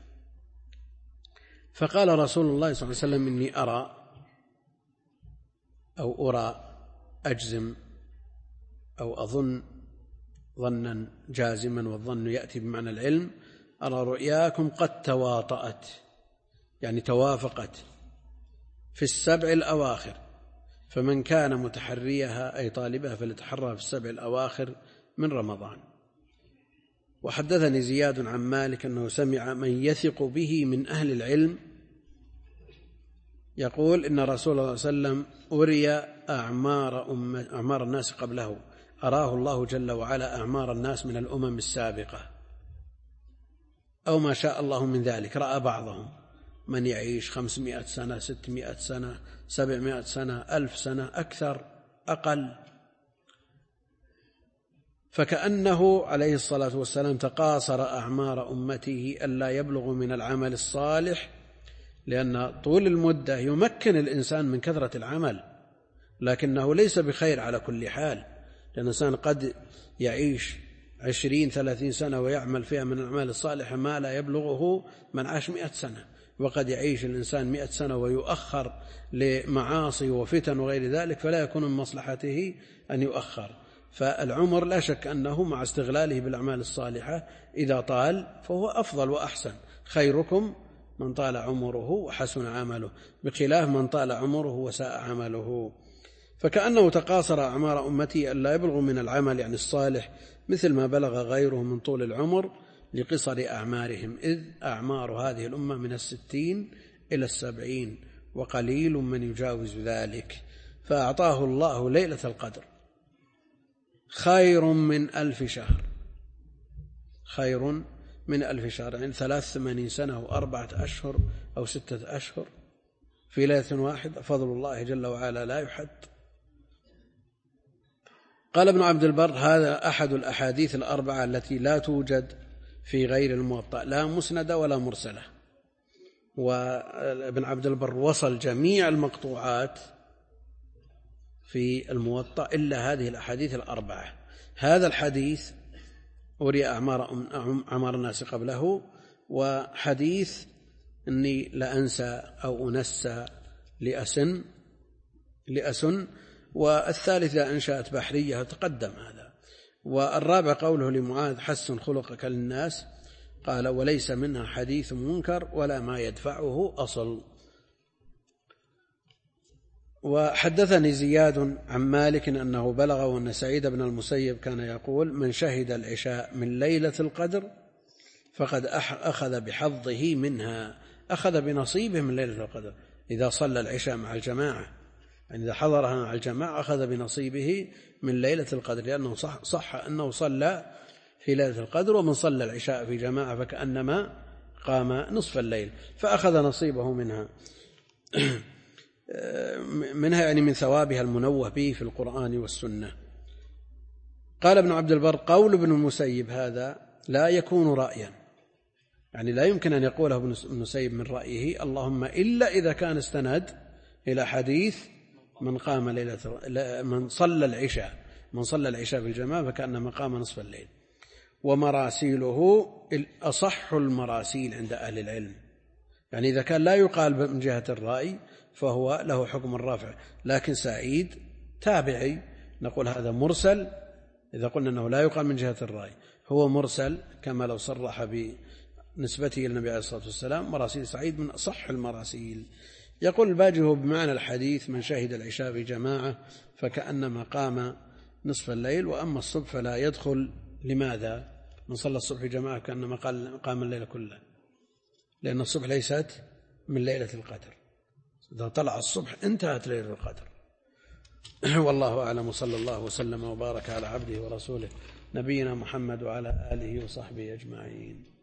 فقال رسول الله صلى الله عليه وسلم: إني أرى أو أرى أجزم أو أظن ظنا جازما، والظن يأتي بمعنى العلم، أرى رؤياكم قد تواطأت يعني توافقت في 7 الأواخر، فمن كان متحريها أي طالبها فليتحرى في 7 الأواخر من رمضان. وحدثني زياد عن مالك أنه سمع من يثق به من أهل العلم يقول: إن رسول الله صلى الله عليه وسلم أري أعمار الناس قبله، أراه الله جل وعلا أعمار الناس من الأمم السابقة أو ما شاء الله من ذلك. رأى بعضهم من يعيش 500 سنة 600 سنة 700 سنة 1000 سنة أكثر أقل، فكأنه عليه الصلاة والسلام تقاصر أعمار أمته ألا يبلغ من العمل الصالح، لأن طول المدة يمكن الإنسان من كثرة العمل، لكنه ليس بخير على كل حال، لأن الإنسان قد يعيش 20-30 سنة ويعمل فيها من الأعمال الصالحة ما لا يبلغه من عاش 100 سنة، وقد يعيش الإنسان 100 سنة ويؤخر لمعاصي وفتن وغير ذلك، فلا يكون من مصلحته أن يؤخر. فالعمر لا شك أنه مع استغلاله بالأعمال الصالحة إذا طال فهو أفضل وأحسن. خيركم من طال عمره وحسن عمله، بخلاف من طال عمره وساء عمله. فكأنه تقاصر أعمار أمتي ألا يبلغ من العمل يعني الصالح مثل ما بلغ غيره من طول العمر لقصر أعمارهم، إذ أعمار هذه الأمة من 60 إلى 70 وقليل من يجاوز ذلك. فأعطاه الله ليلة القدر خير من 1000 شهر، خير من 1000 شهر، يعني 83 سنة و4 أشهر أو 6 أشهر في ليلة واحدة. فضل الله جل وعلا لا يحد. قال ابن عبد البر: هذا أحد الأحاديث الأربعة التي لا توجد في غير الموطأ، لا مسندة ولا مرسلة. وابن عبد البر وصل جميع المقطوعات في الموطأ إلا هذه الأحاديث الأربعة. هذا الحديث أري أعمار الناس قبله، وحديث إني لأنسى أو أنسى لأسن، والثالثة أنشأت بحرية تقدم هذا. والرابع قوله لمعاذ: حسن خلقك للناس، قال: وليس منها حديث منكر ولا ما يدفعه أصل. وحدثني زياد عن مالك أنه بلغه أن سعيد بن المسيب كان يقول: من شهد العشاء من ليلة القدر فقد أخذ بحظه منها، أخذ بنصيبه من ليلة القدر، إذا صلى العشاء مع الجماعة، يعني إذا حضرها مع الجماعة أخذ بنصيبه من ليلة القدر، لأنه صح أنه صلى في ليلة القدر، ومن صلى العشاء في جماعة فكأنما قام نصف الليل، فأخذ نصيبه منها يعني من ثوابها المنوه به في القرآن والسنة. قال ابن عبد البر: قول ابن المسيب هذا لا يكون رأيا، يعني لا يمكن أن يقوله ابن المسيب من رأيه اللهم إلا إذا كان استند إلى حديث من صلى العشاء في الجماعة فكأنما قام نصف الليل. ومراسيله أصح المراسيل عند أهل العلم، يعني إذا كان لا يقال من جهة الرأي فهو له حكم الرفع، لكن سعيد تابعي نقول هذا مرسل. إذا قلنا أنه لا يقال من جهة الرأي هو مرسل، كما لو صرح بنسبته للنبي عليه الصلاة والسلام. مراسيل سعيد من أصح المراسيل. يقول الباجي: هو بمعنى الحديث من شهد العشاء في جماعة فكأنما قام نصف الليل. وأما الصبح فلا يدخل. لماذا؟ من صلى الصبح في جماعة كأنما قام الليل كله، لأن الصبح ليست من ليلة القدر، إذا طلع الصبح انتهت ليلة القدر. والله أعلم، وصلى الله وسلم وبارك على عبده ورسوله نبينا محمد وعلى آله وصحبه أجمعين.